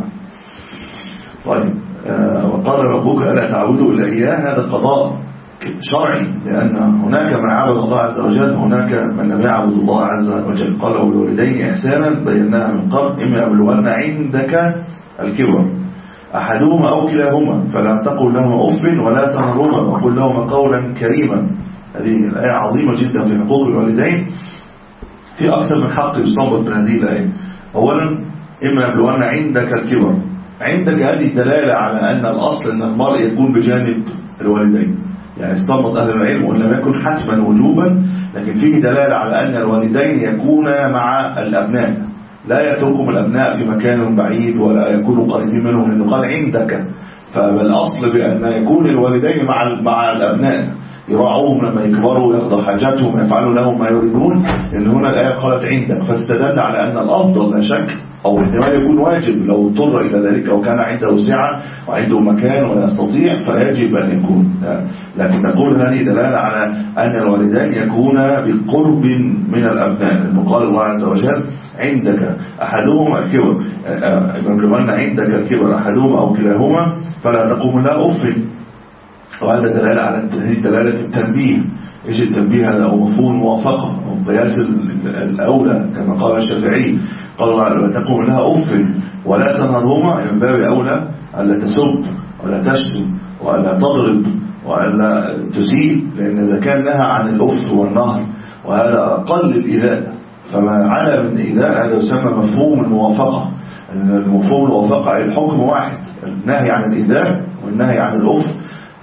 طيب آه وقضى ربك ألا تعبدوا إلا إياه، هذا قضاء شرعي، لأن هناك من عبد الله عز وجل هناك من لم يعبد الله عز وجل. قال والوالدين إحسانا بيناها من قبل إما يبلغن عندك الكبر أحدهما أو كلاهما فلا تقل لهما أف ولا تنهرهما وقل لهما قولا كريما. هذه الآية عظيمة جدا في حقوق الوالدين، في أكثر من حق يستنبط من هذه الآية. أولا إما يبلغن عندك الكبر، عندك هذه دلالة على أن الأصل أن المرء يكون بجانب الوالدين، يعني استنبط أهل العلم وإن لم يكن حتما وجوبا، لكن فيه دلالة على أن الوالدين يكونا مع الأبناء، لا يتركهم الأبناء في مكان بعيد ولا يكونوا قريبين منهم، لأنه قال عندك. فالأصل بأن يكون الوالدين مع مع الأبناء يراعوهم لما يكبروا ويقضوا حاجاتهم ويفعلوا لهم ما يريدون، لأن هنا الآية قالت عندك، فاستدل على أن الأفضل لا شك أو احتمال يكون واجب لو اضطر إلى ذلك أو كان عنده سعة وعنده مكان ويستطيع فيجب أن يكون. لكن نقول هذه دلالة على أن الوالدين يكونا بقرب من الأبناء، لأنه قال الله عز وجل عندك أحدهما الكبر، يبلغن عندك الكبر أحدهما أو كلاهما فلا تقوم لا أف. وهذا دلالة على دلالة التنبيه. إيش التنبيه هذا؟ أو مفهوم الموافقة أو قياس الأولى كما قال الشافعي، قال لا تقوم لها أف ولا تنهرهما، من باب أولى ألا تسب ولا تشتم ولا تضرب ولا تسيء، لأن إذا كان نهى عن الأف والنهر وهذا أقل الإيذاء، فما على من إيذاء هذا يسمى مفهوم الموافقة. المفهوم الموافقة الحكم واحد، النهي عن الإيذاء والنهي عن الأف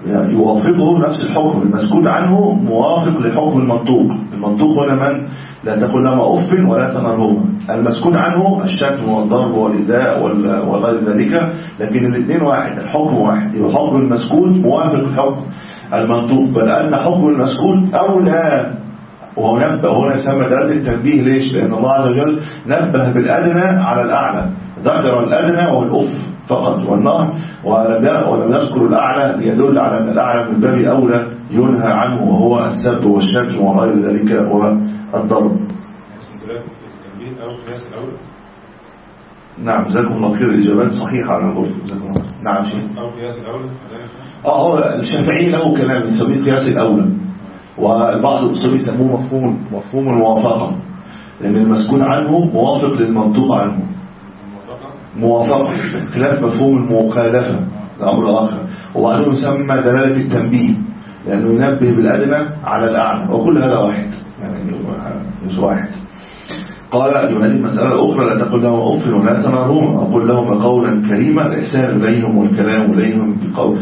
يعني يوافقه نفس الحكم. المسكوت عنه موافق لحكم المنطوق. المنطوق هنا من لا تقول لهما أف ولا تنهرهما. المسكوت عنه الشتم والضرب والإيذاء وغير ذلك، لكن الاثنين واحد، الحكم واحد. يبقى حكم المسكوت موافق لحكم المنطوق، بل أن حكم المسكوت أولى. وهو نبه هنا يسمى دلالة التنبيه. ليش؟ لأن الله عز وجل نبه بالأدنى على الأعلى، ذكر الأدنى وهو الأف فقط والنهر، ولم يذكر الأعلى ليدل على أن الأعلى من باب أولى ينهى عنه، وهو السب والشتم وغير ذلك والضرب. نعم جزاكم الله خير. الإجابات صحيحة على الغرفة. جزاكم الله. نعم شيء أو قياس الأولى. اه هو الشافعي له كلام يسميه قياس الأولى، والبعض الأصولي يسموه مفهوم مفهوم الموافقة، لأن المسكون عنه موافق للمنطوق عنه، موافقة باختلاف مفهوم المخالفة، ده أمر آخر. وبعدين يسمى دلالة التنبيه، لأنه ينبه بالأدنى على الأعلى، وكل هذا واحد يعني واحد. قال هذه المسألة الأخرى لا تقل لهم أف ولا تنهرهما، أقول لهم قولا كريما. الإحسان إليهم والكلام إليهم بقول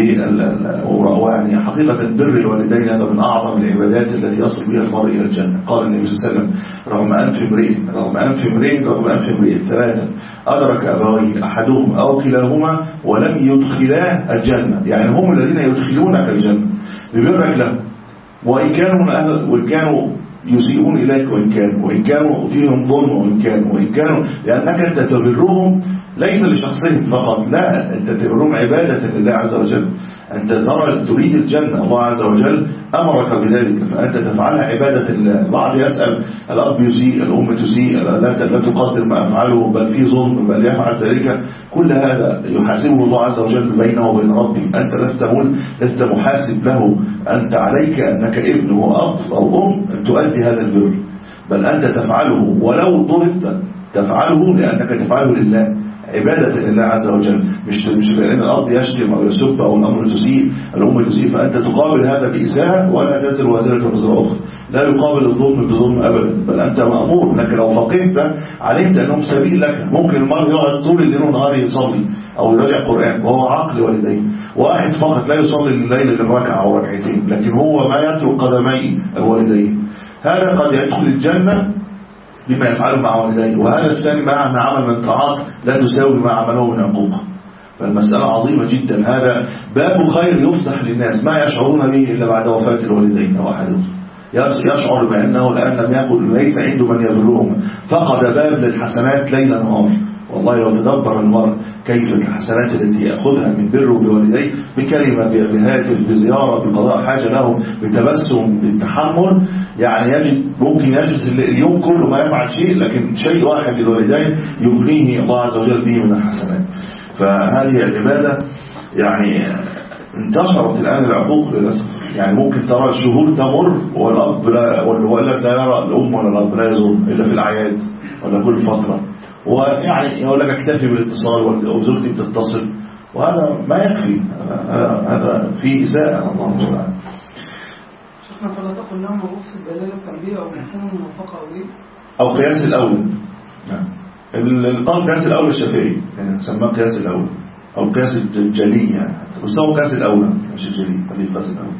يعني حقيقة بر الوالدين هذا من أعظم العبادات التي يصل بها المرء إلى الجنة. قال النبي صلى الله عليه وسلم رغم أنف امرئ رغم أنف امرئ رغم أنف امرئ ثلاثة أدرك أبويه أحدهما أو كلاهما ولم يدخلاه الجنة، يعني هم الذين يدخلونك الجنة ببرك لهم، وإن كانوا من أهل وإن كانوا يسيئون إليك، وإن كانوا وإن كانوا فيهم ظلم، وإن كانوا وإن كانوا لأنك أنت تبرهم ليس لشخصهم فقط، لا، أنت تبرهم عبادة لله عز وجل. أنت ترى تريد الجنة، الله عز وجل أمرك بذلك، فأنت تفعلها عبادة الله. البعض يسأل الأب يسيء، الأم تسيء، لا لا تقدر ما أفعله، بل في ظلم، بل يفعل ذلك. كل هذا يحاسبه الله عز وجل بينه وبين ربه. أنت لست لست محاسب له، أنت عليك أنك ابن وأب أو أم أن تؤدي هذا البر، بل أنت تفعله ولو ضربت تفعله لأنك تفعله لله، عبادة لله عز وجل. مش مش لأن الأرض يشتم أو يسب أو الأمر تسيء، الأم تسيء، فأنت تقابل هذا بإساءة ولا تزر وازرة وزر أخرى. لا يقابل الظلم بظلم أبدا، بل أنت مأمور أنك لو فقهت علمت أنهم سبيل لك. ممكن المرء يقعد طول الليل والنهار يصلي أو يراجع قرآن وهو عقل والديه، واحد فقط لا يصلي الليل غير ركعة أو ركعتين، لكن هو ما يترك قدمي الوالدين، هذا قد يدخل الجنة بما يفعله مع والديه، وهذا الثاني مع أن عمل من طاعات لا تساوي ما عمله من عقوق. فالمسألة عظيمة جدا. هذا باب خير يفتح للناس ما يشعرون به إلا بعد وفاة الوالدين أو أحدهم، يشعر بأنه الآن لم يكن ليس عنده من يبلغهم، فقد باب للحسنات ليلا نهار. والله لو تدبر المرء كيف الحسنات التي يأخذها من بره بوالديه، بكلمة، بهاتف، بزيارة، بقضاء حاجة لهم، بتبسم، بالتحمل، يعني يجد ممكن يجلس اليوم كله ما يفعل شيء، لكن شيء واحد للوالدين يغنيه الله عز وجل به من الحسنات. فهذه العبادة يعني انتشرت الآن العقوق للأسف. يعني ممكن ترى الشهور تمر والأب لا والولد لا يرى الأم ولا الأب لا يزور إلا في الأعياد ولا كل فترة، ويعني يقول لك اكتفي بالاتصال وزوجتي بتتصل، وهذا ما يكفي، هذا فيه إساءة. الله المستعان. شيخنا فلا تقل لهم وصف الدلالة التنبيه أو مفهوم الموافقة أو أو قياس الأول. نعم القول قياس الأول الشافعي يعني نسميه قياس الأول أو قياس الجلي، يعني بس هو قياس الأول مش الجلي، هذه قياس الأول.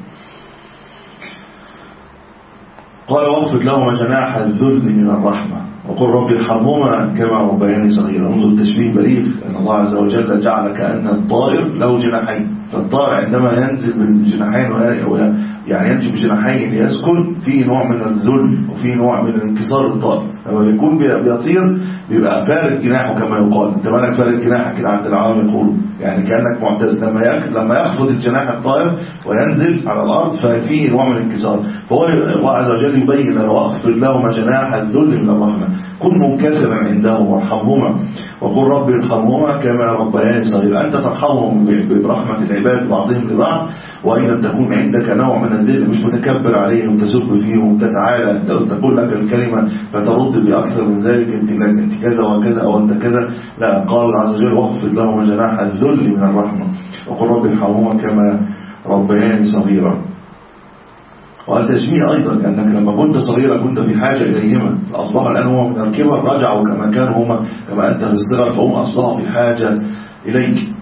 قال واخفض لهما جناح الذل من الرحمة وقل رب ارحمهما كما ربياني صغيرا. انظر التشبيه بليغ أن الله عز وجل جعل كأن الطائر له جناحين، فالطائر عندما ينزل بالجناحين يعني ينزل بجناحين يسكن فيه نوع من الذل وفيه نوع من الانكسار الطائر. لما يكون بيطير بيبقى فارد جناحه كما يقال، انت مالك فارد جناحك كده عند العالم يقولوا، يعني كأنك معتز. لما لما يخفض الجناح الطائر وينزل على الأرض ففيه نوع من الانكسار. فهو الله عز وجل يبين له واخفض لهما جناح الذل من الرحمة، كن منكسرا عندهم وارحمهما وقل رب ارحمهما كما ربياني صغيرا. أنت ترحمهم برحمة العباد بعضهم لبعض، وأيضا تكون عندك نوع من الذل، مش متكبر عليهم تسب فيهم تتعالى تقول لك الكلمة فترد بأكثر من ذلك، انت انت كذا وكذا أو أنت كذا، لا. قال الله عز وجل واخفض لهما جناح الذل من الرحمة وقل رب ارحمهما كما ربياني صغيرا. والتشبيه أيضا أنك لما كنت صغيرا كنت في حاجة إليهما، فأصبح الآن هما من الكبر رجعوا كما كانوا هما كما أنت في الصغر، فهم أصبحوا في حاجة إليك.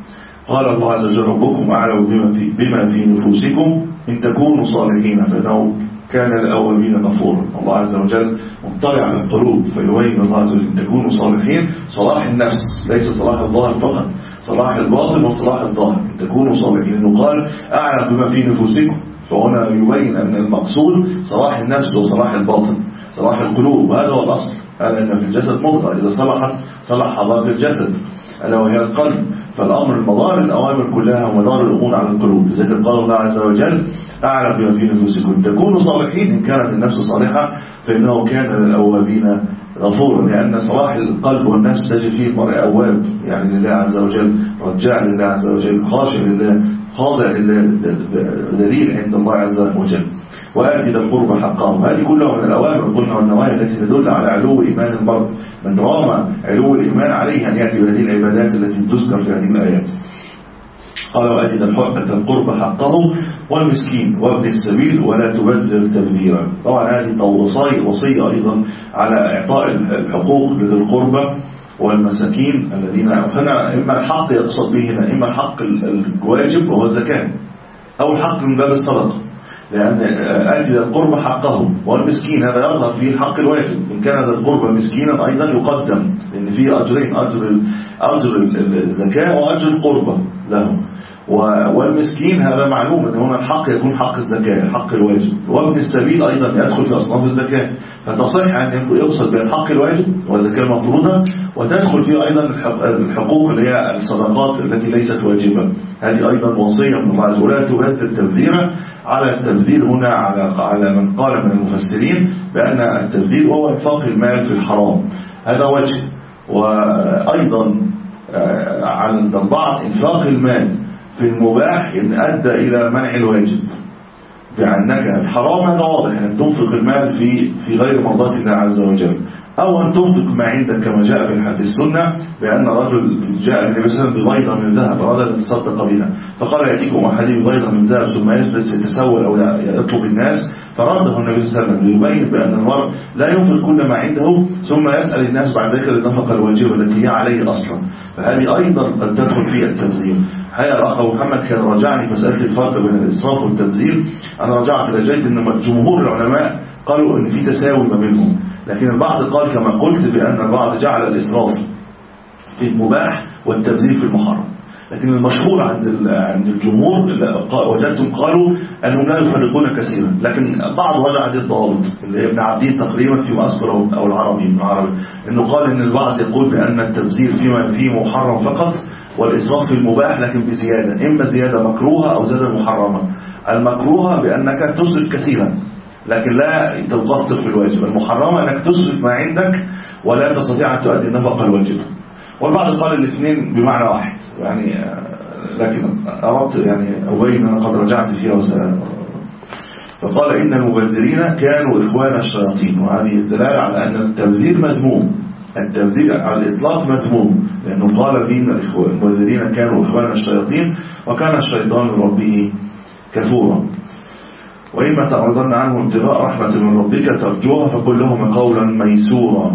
قال الله عز وجل ربكم أعلم بما في, بما في نفوسكم إن تكونوا صالحين فإنه كان للأوابين غفورا. الله عز وجل مطلع على القلوب فيبين الله عز وجل إن تكونوا صالحين، صلاح النفس ليس صلاح الظاهر فقط، صلاح الباطن وصلاح الظاهر. إن تكونوا صالحين إنه قال أعلم بما في نفوسكم، فهنا يبين أن المقصود صلاح النفس وصلاح الباطن، صلاح القلوب، وهذا هو الأصل. هذا أن في الجسد مضغة إذا صلحت صلح باقي الجسد ألا وهي القلب. فالأمر المدار الأوامر كلها ومدار الأمور على القلوب. لذلك قال الله عز وجل أعلم بما في نفوسكم تكونوا صالحين. إن كانت النفس صالحة فإنه كان للأوابين غفورا، لأن صلاح القلب والنفس تجد فيه المرء أواب، يعني لله عز وجل، رجاع لله عز وجل، خاشع لله، خاضع لله، ذليل عند الله عز وجل. وآتي ذا القربى حقه. هذه كلها من الأوامر قلنا والنواهي التي تدل على علو إيمان المرء. من رام علو الإيمان عليه أن يأتي بهذه العبادات التي تذكر في هذه الآيات. قال وآتي ذا القربى حقه والمسكين وابن السبيل ولا تبذر تبذيرا. طبعا هذه وصية أيضا على إعطاء الحقوق لذي القربى والمساكين الذين هنا إما الحق يقصد به هنا إما الحق الواجب وهو الزكاة، أو الحق من باب الصدقة، لأن آتي ذا القربى حقه والمسكين هذا يظهر فيه الحق الواجب. إن كان ذا القربى مسكينا أيضا يقدم، لأن فيه أجرين، أجر أجر الزكاة وأجر القربى له. والمسكين هذا معلوم أن هنا الحق يكون حق الزكاة، حق الواجب. وابن السبيل أيضا يدخل في أصناف الزكاة، فتصح أن يقصد بين الحق الواجب والزكاة المفروضة، وتدخل فيه أيضا الحقوق اللي هي الصدقات التي ليست واجبة. هذه أيضا وصية من الله عز وجل. ولا تبذر تبذيرا. على التبذير هنا على على من قال من المفسرين بأن التبذير هو إنفاق المال في الحرام، هذا وجه. وأيضا عند البعض إنفاق المال في المباح إن أدى إلى منع الواجب، بأنك الحرام هذا واضح أن تنفق المال في في غير مرضاة الله عز وجل، أو أن تنفق ما عندك كما جاء في الحديث السنة بأن رجل جاء النبي صلى الله عليه وسلم ببيضة من ذهب أراد أن يتصدق بها، فقال يأتيكم أحدهم ببيضة من ذهب ثم يجلس يتسول أو يطلب الناس، فرده النبي صلى الله عليه وسلم ليبين بأن المرء لا ينفق كل ما عنده ثم يسأل الناس بعد ذلك النفقة الواجبة التي هي عليه أصلا. فهذه أيضا قد تدخل في التبذير. هيا الأخ محمد كان رجعني في مسألة الفرق بين الإسراف والتبذير. أنا رجعت لجيد أن جمهور العلماء قالوا أن في تساوي ما بينهم، لكن البعض قال كما قلت بأن البعض جعل الإسراف في المباح والتبذير في المحرم. لكن المشهور عند عند الجمهور وجدتم قالوا أنهم لا يفرقون كثيرا، لكن بعض وجع هذه الضوابط اللي ابن عبدين تقريبا في أذكر أو العربي ابن عربي إنه قال إن البعض يقول بأن التبذير فيما فيه محرم فقط والإسراف في المباح لكن بزيادة، إما زيادة مكروهة أو زيادة محرمة. المكروهة بأنك تسرف كثيرا لكن لا تقصر في الواجب، المحرمة أنك تسرف ما عندك ولا تستطيع أن تؤدي النفقة الواجبة. والبعض قال الاثنين بمعنى واحد يعني، لكن أردت يعني أبين أنا قد رجعت فيها وسأل. فقال إن المبذرين كانوا إخوان الشياطين، وهذه الدلالة على أن التبذير مذموم، التبذير على الإطلاق مذموم، لأنه قال فينا المبذرين كانوا إخوان الشياطين وكان الشيطان لربه كفورا. وإما تعرضن عنه ابتغاء رحمة من ربك ترجوها فقل لهم قولا ميسورا.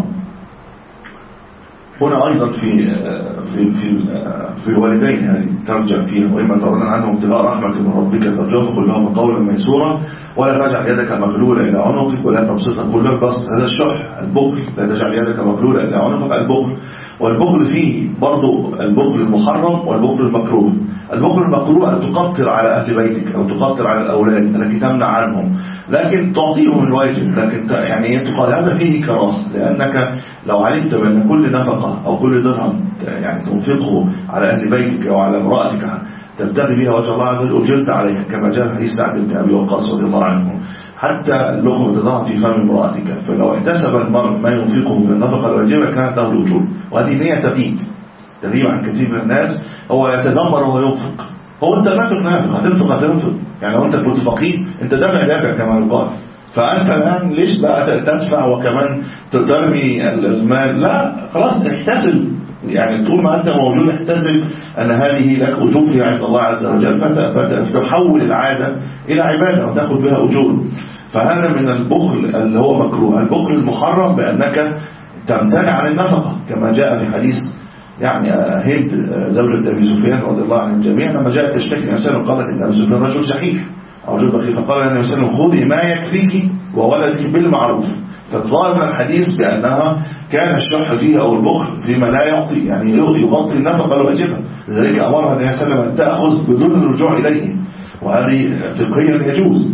هنا أيضا في في في في الوالدين هذه ترجع فيها، وإما تعرضن عنه ابتغاء رحمة من ربك ترجوها فقل لهم قولا ميسورا ولا تجعل يدك مغلولة إلى عنقك ولا تبسطها كل البسط. هذا الشح البخل، لا تجعل يدك مغلولة إلى عنقك البخل. والبخل فيه برضو البخل المحرم والبخل المكروه. البخل المكروه أن تقطر على أهل بيتك أو تقطر على الأولاد التي تمنع عنهم، لكن تعطيهم الواجب، لكن يعني تقال هذا فيه كراهة، لأنك لو علمت بأن كل نفقة أو كل درهم يعني تنفقه على أهل بيتك أو على امرأتك تبتغي بها وجه الله عز وجل أجرت عليها، كما جاء في حديث سعد بن أبي وقاص رضي الله عنه، حتى اللقمة تضع في فم امرأتك، فلو احتسب المرء ما ينفقه من النفقة الواجبة كانت له الأجور. وهذه نية تغيب تغيب عن كثير من الناس، هو يتذمر وهو ينفق، هو أنت نافق نافق هتنفق هتنفق يعني لو أنت كنت فقير أنت دافع دافع كما يقال، فأنت الآن ليش بقى تدفع وكمان ترمي المال؟ لا خلاص احتسب، يعني طول ما أنت موجود احتسب أن هذه لك أجور عند الله عز وجل، فتحول العادة إلى عبادة وتأخذ بها أجور. فهذا من البخل اللي هو مكروه. البخل المحرم بأنك تمتنع عن النفقة كما جاء في حديث يعني هند زوجة أبي سفيان رضي الله عن الجميع لما جاءت تشتكي إنسان قالت إن أبي سفيان رجل شحيح أو رجل بخيل، فقال النبي صلى الله عليه وسلم خذي ما يكفيك وولدك بالمعروف. فالظاهر من الحديث بأنها كان الشح فيه أو البخل فيما لا يعطي، يعني يغطي النفقة الواجبة، لذلك أمرها النبي صلى الله عليه وسلم أن تأخذ بدون الرجوع إليه، وهذه فقهيا يجوز.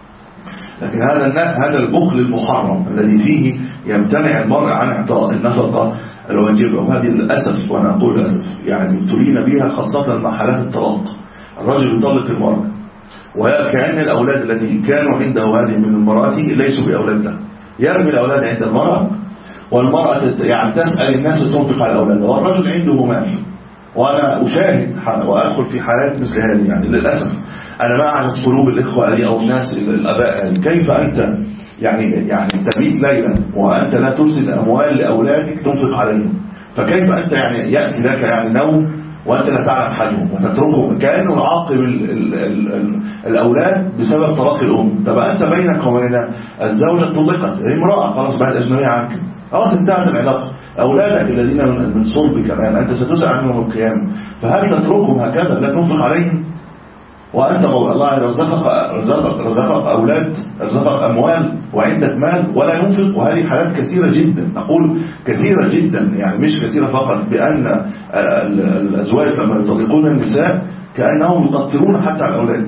لكن هذا هذا البخل المحرم الذي فيه يمتنع المرء عن إعطاء النفقة الواجبة، وهذه للأسف، وأنا أقول للأسف يعني ابتلينا بها خاصة مع حالات الطلاق. الرجل يطلق المرأة وكأن الأولاد الذي كانوا عنده هذه من المرأة ليسوا بأولاد له، يرمي الأولاد عند المرأة، والمرأة يعني تسأل الناس تنفق على الأولاد، والرجل عنده مال. وأنا أشاهد وأدخل في حالات مثل هذه، يعني للأسف أنا ما أعرف قلوب الإخوة هذه أو الناس الأباء هذه، كيف أنت يعني يعني تبيت ليلا وأنت لا ترسل أموال لأولادك تنفق عليهم، فكيف أنت يعني يأتي لك يعني نوم وأنت لا تعلم حالهم وتتركهم كأنه عاقب ال ال ال ال الأولاد بسبب طلاق الأم. طب أنت بينك وبين الزوجة طلقت، امرأة خلاص بعد أجنبية عنك، خلاص انتهت العلاقة. أولادك الذين من صلبك الآن أنت ستسأل عنهم يوم القيامة، فهل تتركهم هكذا لا تنفق عليهم؟ وأنت الله رزقك رزقك رزقك أولاد، رزقك أموال وعندك مال ولا ينفق. وهذه حالات كثيرة جدا، أقول كثيرة جدا يعني مش كثيرة فقط، بأن الأزواج لما يطلقون النساء كأنهم يقطرون حتى على الأولاد.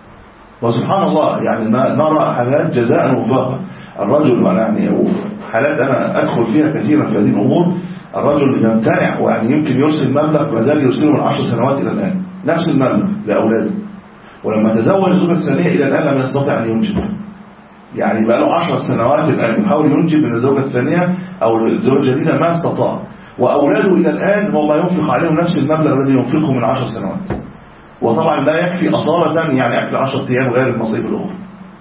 وسبحان الله يعني نرى حالات جزاء وفاقا. الرجل يعني حالات أنا أدخل فيها كثيرا في هذه الأمور، الرجل يمتنع ويعني يمكن يرسل مبلغ ما زال يرسله من عشر سنوات إلى الآن نفس المبلغ لأولاده، ولما تزوج الزوجة الثانية إلى الآن لم يستطع أن ينجب، يعني بقى له عشر سنوات الآن يحاول ينجب من الزوجة الثانية أو الزوجة الجديدة ما استطاع، وأولاده إلى الآن هو ما ينفق عليهم نفس المبلغ الذي ينفقه من عشر سنوات، وطبعا لا يكفي أصالة يعني أكل عشرة أيام غير المصاريف الأخرى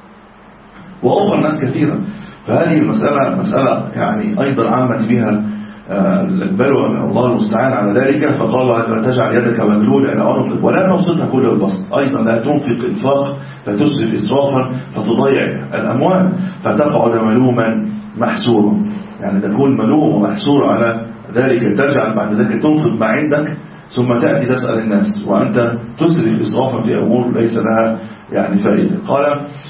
وأخرى ناس كثيرة. فهذه المسألة مسألة يعني أيضا عامة بها البلوى من الله المستعان على ذلك. فقال لا تجعل يدك مغلولة إلى عنقك ولا تبسطها كل البسط، أيضا لا تنفق إنفاق فتسرف إسرافا فتضيع الأموال فتقعد ملوما محسورا، يعني تكون ملوم ومحسور على ذلك، تجعل بعد ذلك تنفق ما عندك ثم تأتي تسأل الناس وأنت تسرف إسرافا في أمور ليس لها يعني فائدة. قال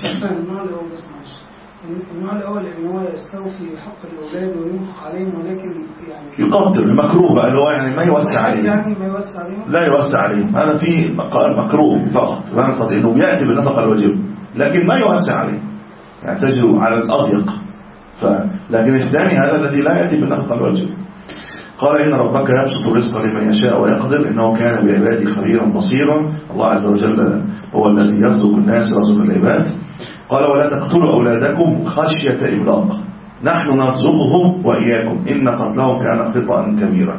النوع الأول إن هو يستوفي حق الأولاد وينفق عليهم، ولكن يعني يقدر المكروه بقى اللي هو يعني ما يوسع عليهم، يعني ما يوسع عليهم لا يوسع عليهم، هذا في مكروه فقط لا نستطيع إنه يأتي بالنفقة الواجبة لكن ما يوسع عليهم، يعني تجد على الأضيق. ف... لكن الثاني هذا الذي لا يأتي بالنفقة الواجبة. قال إن ربك يبسط الرزق لمن يشاء ويقدر إنه كان بعباده خبيرا بصيرا. الله عز وجل هو الذي يرزق الناس ويرزق العباد. قال ولا تقتلوا أولادكم خشية إملاق نحن نرزقهم وإياكم إن قتلهم كان خطأ كبيرا.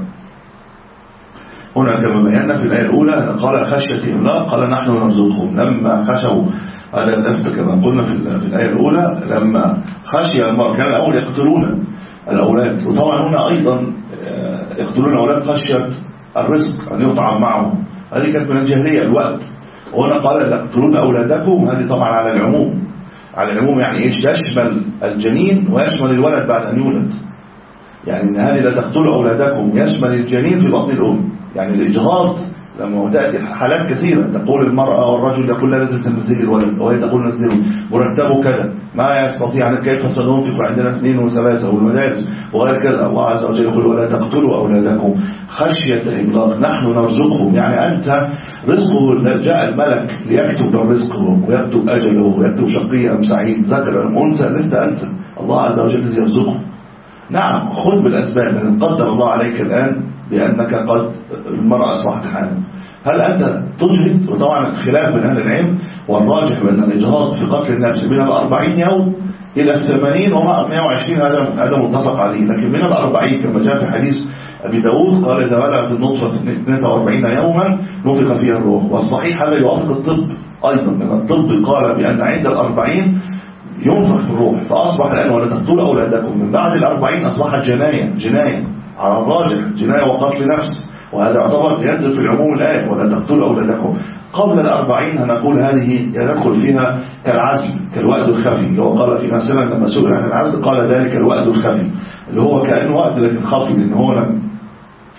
هنا كما بينا في الآية الأولى قال خشية إملاق، قال نحن نرزقهم لما خشوا هذا النفس كما قلنا في الآية الأولى، لما خشي المرء كان الأول يقتلون الأولاد، وطبعا هنا أيضا يقتلون الأولاد خشية الرزق أن يطعم معهم، هذه كانت من الجاهلية الوقت. وهنا قال تقتلون أولادكم، هذه طبعا على العموم، على العموم يعني إيش؟ يشمل الجنين ويشمل الولد بعد أن يولد، يعني إن هذه لا تقتلوا أولادكم يشمل الجنين في بطن الأم، يعني الإجهاض لما تأتي حالات كثيرة تقول المرأة والرجل يقول لا لازم تنزل الولد، وهي تقول نزله مرتبه كذا ما يستطيع، كيف سننفق عندنا اثنين وثلاثة والمدارس وغير كذا. الله عز وجل يقول ولا تقتلوا أولادكم خشية إملاق نحن نرزقهم، يعني أنت رزقه جاء الملك ليكتب رزقه ويكتب أجله ويكتب شقي أم سعيد ذكر أم أنثى لست أنت، الله عز وجل يرزقه. نعم خذ بالأسباب، من قدر الله عليك الآن بأنك قد المرأة أصبحت حامل، هل أنت تجهد؟ وطبعا الخلاف بين أهل العلم والراجح بأن الإجهاض في قتل النفس من الأربعين يوم إلى الثمانين وما مئة وعشرين هذا متفق عليه، لكن من الأربعين كما جاء في حديث أبي داود قال إذا بلغت النطفة اثنين وأربعين يوما نفخ فيها الروح، والصحيح هذا يوافق الطب أيضا، من الطب قال بأن عند الأربعين ينفخ في الروح، فأصبح الآن ولا تقتلوا أولادكم من بعد الأربعين أصبحت جناية جناية على الراجح، جناية وقتل نفس، وهذا يعتبر يدخل في العموم الآية ولا تقتلوا أولادكم. قبل الأربعين هنقول هذه يدخل فيها كالعزل كالوأد الخفي، اللي هو قال في مثلا لما سئل عن العزل قال ذلك الوأد الخفي، اللي هو كأنه وأد لكن خفي، لأن هو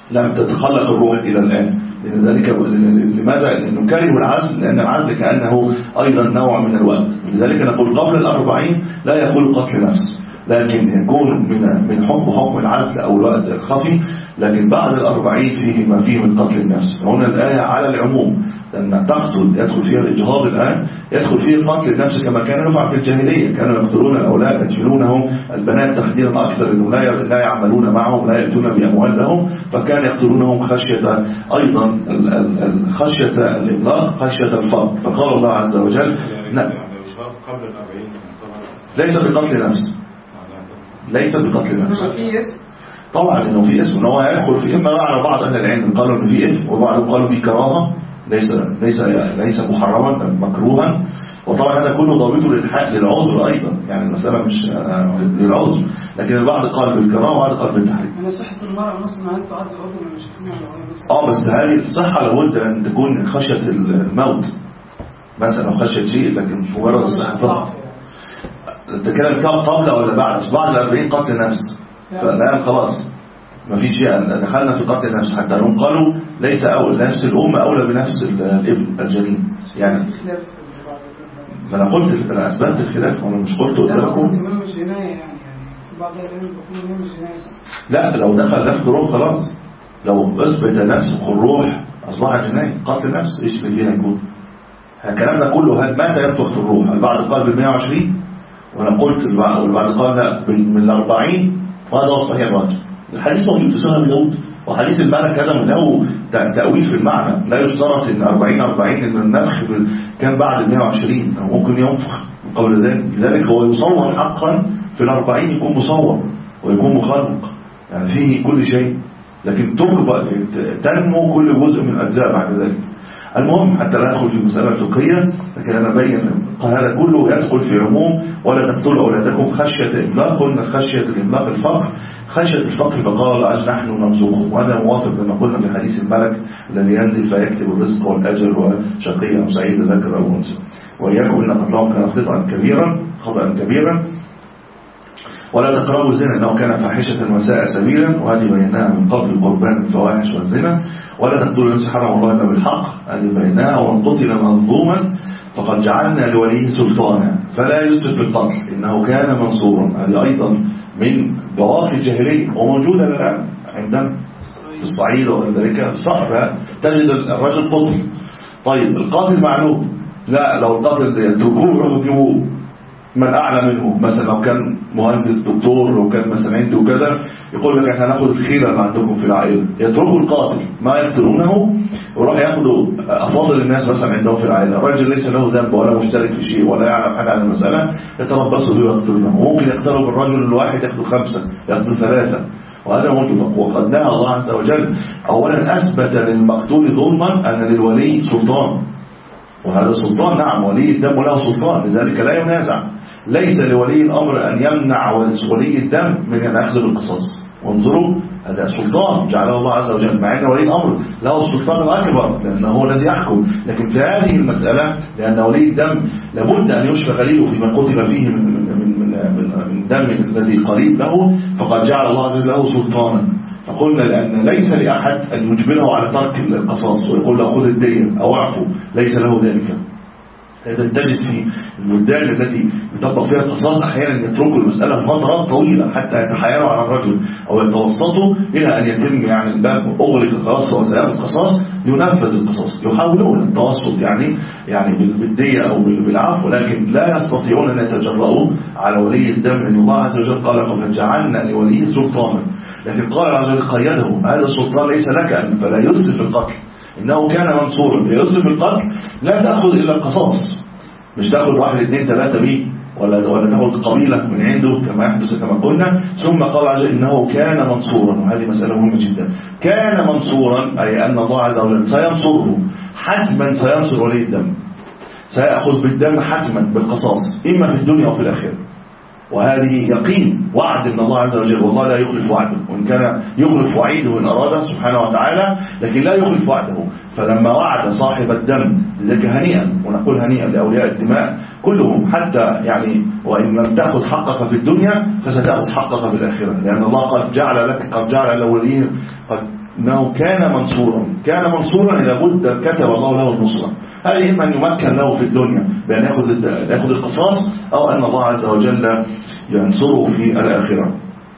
لم تتخلق الروح إلى الآن. لذلك لماذا؟ لأنه كاره العزل، لأن العزل كأنه أيضا نوع من الوقت. لذلك نقول قبل الأربعين لا يكون قتل نفس، لكن يكون من من حكم حكم العزل أو الوقت الخفي، لكن بعد الأربعين فيه ما فيه من قتل النفس. هنا الآية على العموم، لأن تقتل يدخل فيها الإجهاض الآن، يدخل فيه قتل النفس كما كان يفعل في الجاهلية. كانوا يقتلون الأولاد، يدفنونهم، البنات تحديدا أكثر، أنه لا لا يعملون معهم، لا يأتون بأموال لهم، فكان يقتلونهم خشية أيضا خشية الإملاق، خشية الفقر. فقال الله عز وجل نعم قبل الأربعين ليس بقتل نفس، ليس بقتل نفس طبعا، انه في اسم، انه يدخل في، اما على بعض اهل العلم قالوا انه في اسم، وبعضهم قالوا في كراهه، ليس ليس ليس محرما مكروها. وطبعا هذا كله ضابطه للحق للعذر ايضا، يعني المساله مش للعذر، لكن البعض قال بالكراهه وبعض قال بالتحريم. انا صحه المراه مثلا ان تعد العذر مش اه بس هذه الصحه لابد ان تكون خشيه الموت مثلا، او خشيه شيء، لكن مش مجرد الصحه فقط. الكلام كان قبل ولا بعد؟ بعد الأربعين قتل نفس، فالآن خلاص ما فيش شيء، دخلنا في قتل النفس، حتى هم قالوا ليس أول نفس الأم أولى بنفس الابن الجنين. يعني فأنا قلت، أنا أثبتت الخلاف، وأنا مش قلت قدامكم. لا لو دخل نفس الروح خلاص، لو أثبت نفس الروح أصبح جناية. قتل نفس إيش اللي فيها يكون؟ الكلام ده كله متى ينفخ في الروح؟ البعض قال بالمئة وعشرين، وانا قلت البعض والبعض قال لا من الأربعين، وهذا هو الصحيح الراجح. الحديث موجود في سنن داود، وحديث الملك هذا من له تأويل في المعنى، لا يشترط ان أربعين أربعين ان النفخ كان بعد مئة وعشرين، او ممكن ينفخ قبل ذلك. لذلك هو يصور حقا في الأربعين، يكون مصور ويكون مخلق، يعني فيه كل شيء، لكن تكبر تنمو كل جزء من الأجزاء بعد ذلك. المهم حتى لا ندخل في المسألة الفقهية، لكن أنا بين هذا كله يدخل في عموم ولا تقتلوا أولادكم خشية إملاق. قلنا خشية الإملاق الفقر، خشية الفقر فقال عز نحن نرزقهم، وهذا موافق لما قلنا في حديث الملك الذي ينزل فيكتب الرزق والأجر وشقي أو سعيد ذكر أو أنثى. وإياكم إن قتلهم كان خطأ كبيرا خطأ كبيرا. ولا تقربوا الزنا انه كان فاحشة وساء سبيلا، وهذه بيناها من قبل قربان الفواحش والزنا. ولا تقتلوا النفس حرم الله الا بالحق، هذه بيناها. ومن قتل مظلوما فقد جعلنا لوليه سلطانا فلا يسرف في القتل انه كان منصورا. هذه ايضا من بواقي الجاهليه وموجوده الان عندنا في الصعيد وذلك الصحراء، تجد الرجل قتل. طيب القاتل معلوم، لا لو القاتل يتركوه يروحوا يجيبوه من أعلى منه، مثلا لو كان مهندس دكتور، لو كان مثلا عنده كذا، يقول لك احنا هناخد الخيرة اللي عندكم في العائلة. يتركوا القاتل ما يقتلونه ويروح ياخدوا أفاضل الناس مثلا عندهم في العائلة. الراجل ليس له ذنب ولا مشترك في شيء ولا يعلم حاجة عن المسألة، يتربصوا به ويقتلونه. وممكن يقتلوا بالرجل الواحد ياخدوا خمسة، ياخدوا ثلاثة، وهذا موجود. وقد نهى الله عز وجل أولا أثبت للمقتول ظلما أن للولي سلطان، وهذا سلطان نعم، ولي الدم له سلطان، لذلك لا ينازع. ليس لولي الأمر أن يمنع ولي الدم من أن يأخذ بالقصاص. وانظروا هذا سلطان جعله الله عز وجل، مع أن ولي الأمر له السلطان الأكبر لأنه هو الذي يحكم. لكن في هذه المسألة لأن ولي الدم لابد أن يشفى غليله في من قتل فيه من, من, من, من, من دم الذي قريب له، فقد جعل الله عز وجل له سلطانا. فقلنا لأن ليس لأحد أن يجبره على ترك القصاص ويقول له خذ الدية أو اعفو، ليس له ذلك. هذا تجد في البلدان التي يطبق فيها القصاص أحيانا يتركوا المسألة فترات طويلة حتى يتحايلوا على الرجل أو يتوسطوا إلى أن يتم يعني الباب أغلق خلاص وسيأخذ القصاص، ينفذ القصاص. يحاولون التوسط يعني يعني بالدية أو بالعفو، ولكن لا يستطيعون أن يتجرؤوا على ولي الدم، لأن الله عز وجل قال قبل جعلنا لوليه سلطانا. لكن قال عز وجل قيده، هذا السلطان ليس لك أن فلا يسرف القتل إنه كان منصورا. يسرف القتل لا تأخذ إلا القصاص، مش تأخذ واحد اثنين ثلاثة بيه ولا ولا تأخذ قبيلة من عنده كما يحدث كما قلنا. ثم قال عز وجل إنه كان منصورا، وهذه مسألة مهمة جدا. كان منصورا أي أن الله عز وجل سينصره حتما، سينصر ولي الدم، سيأخذ بالدم حتما بالقصاص إما في الدنيا وفي الآخرة. وهذه يقين وعد من الله عز وجل، والله لا يخلف وعده، وإن كان يخلف وعيده إن أراده سبحانه وتعالى، لكن لا يخلف وعده. فلما وعد صاحب الدم لذلك هنيئا، ونقول هنيئا لأولياء الدماء كلهم، حتى يعني وإن لم تأخذ حقك في الدنيا فستأخذ حقك في الآخرة، لأن الله قد جعل لك قد جعل لوليه قد أنه كان منصورا كان منصورا إذا بد كتب الله له النصرة. هذا إما أن يمكن له في الدنيا بأن يأخذ يأخذ القصاص، أو أن الله عز وجل ينصره في الآخرة.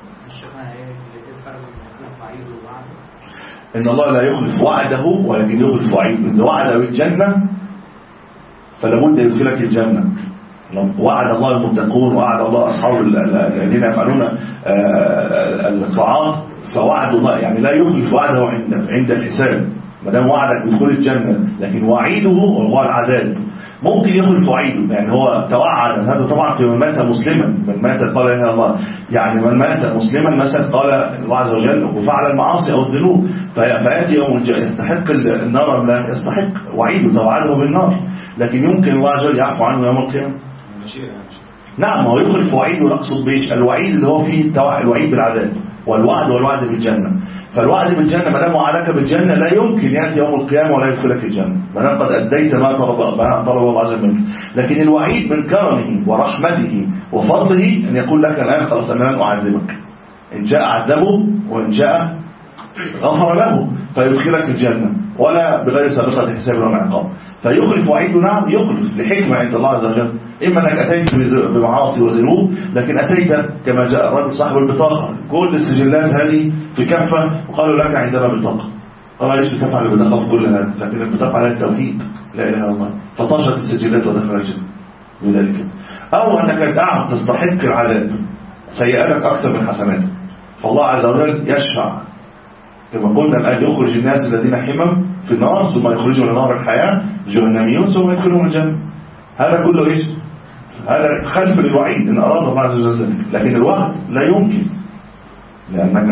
إن الله لا يخلف وعده ولكن يخلف وعيده. إذا وعد بالجنة فلا بد يدخلك الجنة. وعد الله المتقون ووعد الله أصحاب الذين يفعلون الطاعات، فوعد الله يعني لا يخلف وعده عند عند الحساب. ما دام وعدك بدخول الجنة، لكن وعيده هو العذاب. ممكن يخلف وعيده، يعني هو توعد. هذا طبعا في من مات مسلما، من مات قال إله الله، يعني من مات مسلما مثلا قال الله عز وجل وفعل المعاصي أو الذنوب فيأتي يوم يستحق النار أم لا يستحق، وعيده توعده بالنار، لكن يمكن الله عز وجل يعفو عنه يوم القيامة. نعم، هو يخلف وعيده. يقصد بيش الوعيد اللي هو فيه الوعيد بالعذاب، والوعد والوعد بالجنة. فالوعد بالجنة ما دام وعدك بالجنة لا يمكن يأتي يوم القيامة ولا يدخلك الجنة، ما دام قد أديت ما طلب ما طلب الله عز وجل منك. لكن الوعيد من كرمه ورحمته وفضله أن يقول لك الآن خلاص أنا لن أعذبك، إن جاء عذبه وإن جاء غفر له فيدخلك الجنة ولا بغير سابقة حساب ولا عقاب. فيخلف وعيده، نعم يخلف لحكمة عند الله عز وجل. إما أنك أتيت بمعاصي وذنوب، لكن أتيت كما جاء الرجل صاحب البطاقة كل السجلات هذه في كفة، وقالوا لك عندنا بطاقة. قال ليش بتفعل البطاقة في كل هذا؟ لكن البطاقة على التوحيد لا إله إلا الله، فطاشت السجلات ودخل الجنة بذلك. أو أنك قاعد تستحق العذاب، سيئاتك أكثر من حسناتك، فالله عز وجل يشفع كما قلنا الآن يخرج الناس الذين حمم في النار ثم يخرجوا لنار الحياة جهنميون ثم يدخلهم الجنة. هذا كله إيش؟ هذا خلف الوعيد إن أراد الله عز وجل، لكن الوعد لا يمكن، لأنك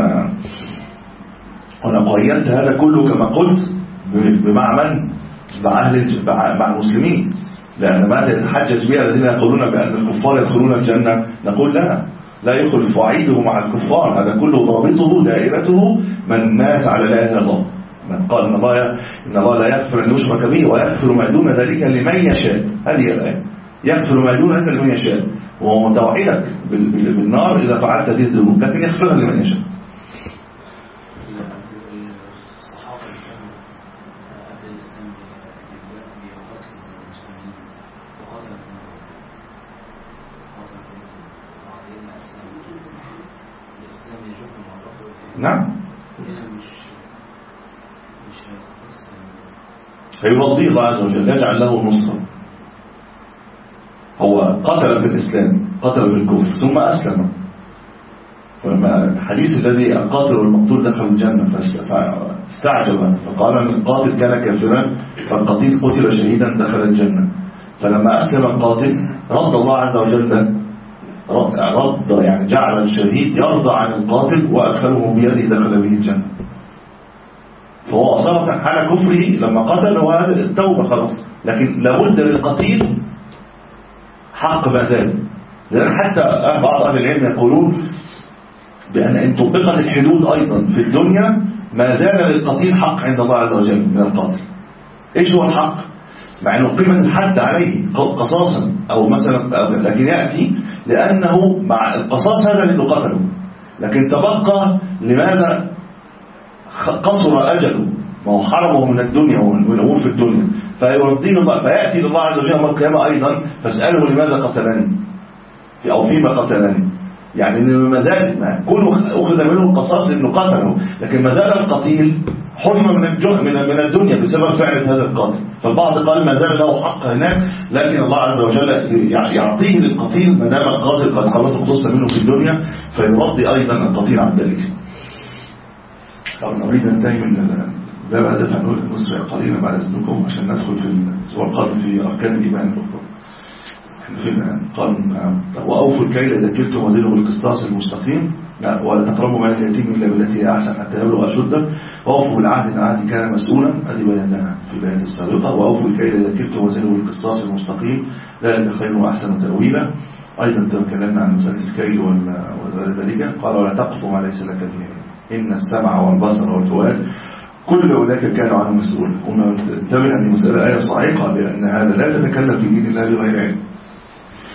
أنا قيدت هذا كله كما قلت بمع من؟ مع أهل مع المسلمين. لأن ما يتحجج بها الذين يقولون بأن الكفار يدخلون الجنة، نقول لا لا يخلف وعيده مع الكفار. هذا كله ضابطه دائرته من مات على لا إله إلا الله، من قال إن الله إن الله لا يغفر أن يشرك به ويغفر ما دون ذلك لمن يشاء. هذه الآية يغفر ما دون ذلك لمن يشاء، وهو متوعدك بالنار إذا فعلت هذه الذنوب، لكن يغفرها لمن يشاء. نعم فيرضيه الله عز وجل، يجعل له النصرة. هو قتل في الإسلام، قتل في الكفر ثم أسلم. ولما الحديث الذي القاتل والمقتول دخل الجنة فاستعجب فقال أن القاتل كان كافرا فالقتيل قتل شهيدا دخل الجنة. فلما أسلم القاتل رد الله عز وجل رد يعني جعل الشهيد يرضى عن القاتل وأدخله بيده دخل به الجنة. فهو صار حال كفره لما قتل وهذا التوبة خلاص، لكن لابد للقتيل حق ما زال. لأن حتى بعض أهل العلم يقولون بأن إن طبقت الحدود أيضا في الدنيا ما زال للقتيل حق عند الله عز وجل من القاتل. إيش هو الحق؟ مع أنه قيمة الحد عليه قصاصا أو مثلا، لكن يأتي لأنه مع القصاص هذا اللي قتله، لكن تبقى لماذا قصر أجله؟ ما هو حرمه من الدنيا والأمور في الدنيا، فيردين الله فيأتي لله عز وجل يوم القيامة أيضا فاسأله لماذا قتلني أو فيما قتلني. يعني ما زال كله أخذ منه القصاص لأنه قتله، لكن ما زال القتيل حرم من من من الدنيا بسبب فعل هذا القاتل. فالبعض قال ما زال له حق هناك، لكن الله عز وجل يعطيه للقتيل ما دام القاتل قد خلص اختص منه في الدنيا، فيرضي أيضا القتيل عن ذلك. طبعا نريد أن ننتهي من باب هدف هنقول نسرع قليلا بعد إذنكم عشان ندخل في الأسبوع القادم في أركان الإيمان الأخرى. قال وأوفوا الكيل إذا كلتم وزنوا بالقسطاس المستقيم ولا تقربوا مال اليتيم إلا بالتي هي أحسن حتى يبلغ أشده وأوفوا بالعهد إن العهد كان مسؤولا. هذه بيناها في الآيات السابقة. وأوفوا الكيل إذا كلتم وزنوا بالقسطاس المستقيم ذلك خير وأحسن تأويلا. أيضا تكلمنا عن مسألة الكيل وذلك. قال ولا تقف ما ليس لك به إن السمع والبصر والفؤاد كل أولئك كانوا عنه مسؤول. وننتبه أن مسألة آية صعيقة، لأن هذا لا تتكلم في دين الله بغير علم.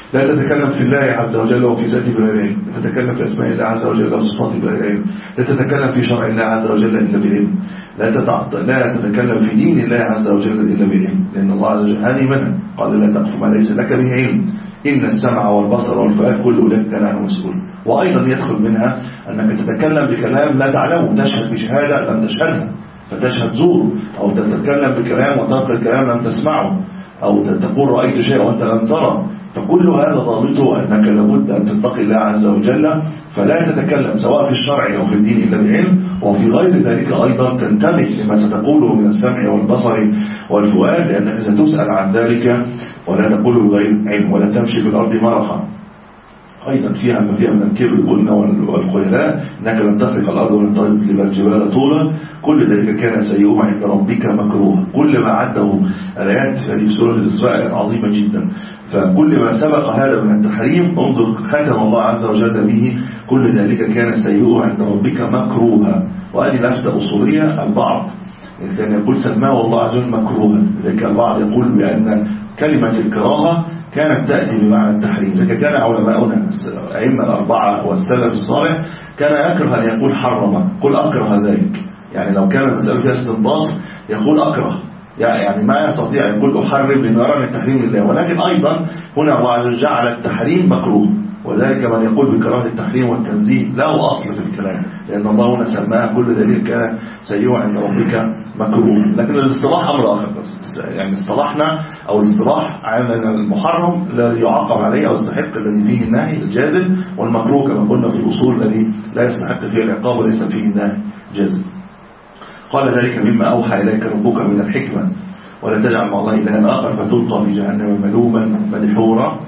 لا تتكلم في الله عز وجل وفي ذاته بغير علم، لا تتكلم في أسماء الله عز وجل وصفاته بغير علم، لا تتكلم في شرع الله عز وجل إلا بعلم، لا تتعط... لا تتكلم في دين الله عز وجل إلا بعلم، لأن الله عز وجل هذه منها قال لا تقف ما ليس لك به علم إن السمع والبصر والفؤاد كل أولئك كان عنه مسؤول. وأيضا يدخل منها أنك تتكلم بكلام لا تعلمه، تشهد بشهادة لم تشهدها فتشهد زور، أو تتكلم بكلام وتنقل كلام لم تسمعه، أو تقول رأيت شيء وأنت لم ترى. فكل هذا ضابطه أنك لابد أن تتقي الله عز وجل، فلا تتكلم سواء في الشرع أو في الدين إلا بعلم، وفي غير ذلك أيضا تنتبه لما ستقوله من السمع والبصر والفؤاد، لأنك ستسأل عن ذلك ولا تقوله بغير علم، ولا تمشي في الأرض مرحا. أيضا فيها ما فيها من الكبر قلنا والخيلاء، أنك لن تخلق الأرض ولن تجلب الجبال طولا، كل ذلك كان سيئه عند ربك مكروه. كل ما عده الآيات في هذه سورة الإسراء عظيمة جدا، فكل ما سبق هذا من التحريم انظر ختم الله عز وجل به كل ذلك كان سيئه عند ربك مكروها. وهذه لفتة أصولية. البعض كان يقول سماه الله عز وجل مكروها، لذلك البعض يقول بأن كلمة الكراهة كانت تأتي بمعنى التحريم. لذلك كان علماؤنا أئمة الأربعة والسلف الصالح كان يكره أن يقول حرم، قل أكره ذلك. يعني لو كان المسألة فيها استنباط يقول أكره، يعني ما يستطيع أن يقول أحرم لأنه يرى من التحريم الله. ولكن أيضا هنا الله جعل التحريم مكروه، وذلك من يقول بكراهة التحريم والتنزيه له أصل في الكلام، لأن الله هنا سماها كل ذلك كان سيئه عند ربك مكروه. لكن الاصطلاح أمر آخر، يعني اصطلحنا أو الاصطلاح عن المحرم الذي يعاقب عليه أو يستحق الذي فيه النهي الجازم، والمكروه كما قلنا في الأصول الذي لا يستحق فيه العقاب وليس فيه النهي جازم. قال ذلك مما أوحى إليك ربك من الحكمة ولا تجعل مع الله إلها آخر فتلقى في جهنم ملوما مدحورا.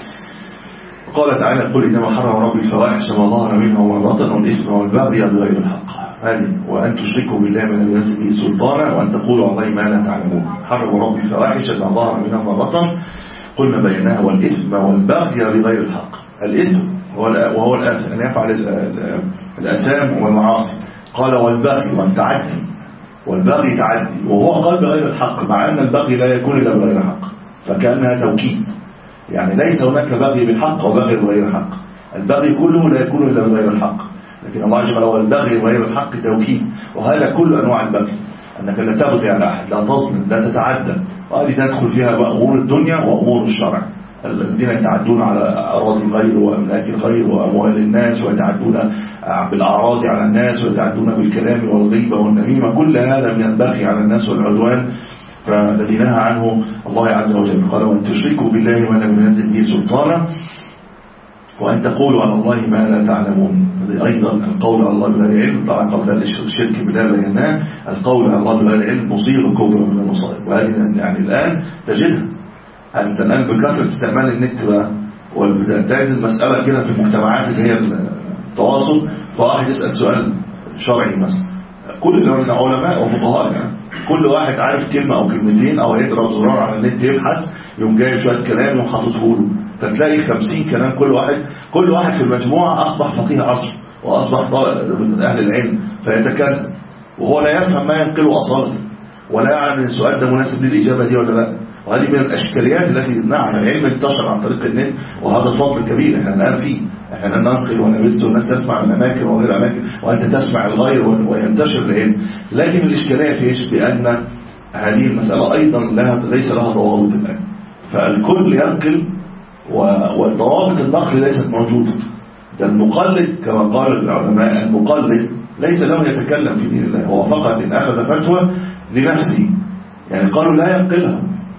قال تعالى قل إنما حرم ربي الفواحش ما ظهر منها وما بطن والإثم والبغي بغير الحق، هذه وأن تشركوا بالله من لم ينزل به سلطانا وأن تقولوا على الله ما لا تعلمون. حرم ربي الفواحش ما ظهر منها وما بطن قلنا بينها والإثم والبغي بغير الحق. الإثم وهو أن يفعل الأثام والمعاصي. قال والبغي والتعدي، والبغي تعدي وهو قال بغير الحق، مع أن البغي لا يكون إلا بغير الحق، فكأنها توكيد. يعني ليس هناك بغي بالحق وبغي بغير الحق، البغي كله لا يكون إلا بغير الحق، لكن الله جل وعلا البغي بغير الحق توكيد. وهذا كل أنواع البغي، أنك لا تبغي على أحد، لا تظلم، لا تتعدى. وهذه تدخل فيها أمور الدنيا وأمور الشرع. الذين يتعدون على أراضي الغير وأملاك الغير وأموال الناس، ويتعدون بالأعراض على الناس، ويتعدون بالكلام والغيبة والنميمة، كل هذا من البغي على الناس والعدوان، فالذي نهى عنه الله عز وجل. قال وأن تشركوا بالله ما لم ينزل به سلطانا وأن تقولوا على الله ما لا تعلمون. هذه أيضا القول على الله بغير علم. طبعا قبل الشرك بالله بيناه القول على الله بغير علم مصير كبرى من المصائب، وهذه يعني الآن تجدها أنت الآن بكثرة استعمال النت بقى، وتجد المسألة كده في المجتمعات اللي هي التواصل، فواحد يسأل سؤال شرعي مثلا، كل اللي هنا علماء وفقهاء يعني، كل واحد عارف كلمة أو كلمتين أو يضرب زرار على النت يبحث يوم جاي شوية كلام وحاططه له، فتلاقي خمسين كلام كل واحد كل واحد في المجموعة أصبح فقيه عصر وأصبح من أهل العلم فيتكلم، وهو لا يفهم ما ينقله أصالة ولا يعلم ان السؤال ده مناسب للإجابة دي ولا لا. وهذه من الأشكاليات التي نعم العلم انتشر عن طريق النت، وهذا فضل كبير احنا الآن فيه، احنا ننقل ونبث والناس تسمع من أماكن وغير أماكن وأنت تسمع الغير وينتشر العلم. لكن الإشكالية في إيش؟ بأن هذه المسألة أيضا لها ليس لها ضوابط الآن، فالكل ينقل والضوابط النقل ليست موجودة. ده المقلد كما قال العلماء، المقلد ليس له يتكلم في دين الله، هو فقط إن أخذ فتوى لنفسه، يعني قالوا لا ينقلها،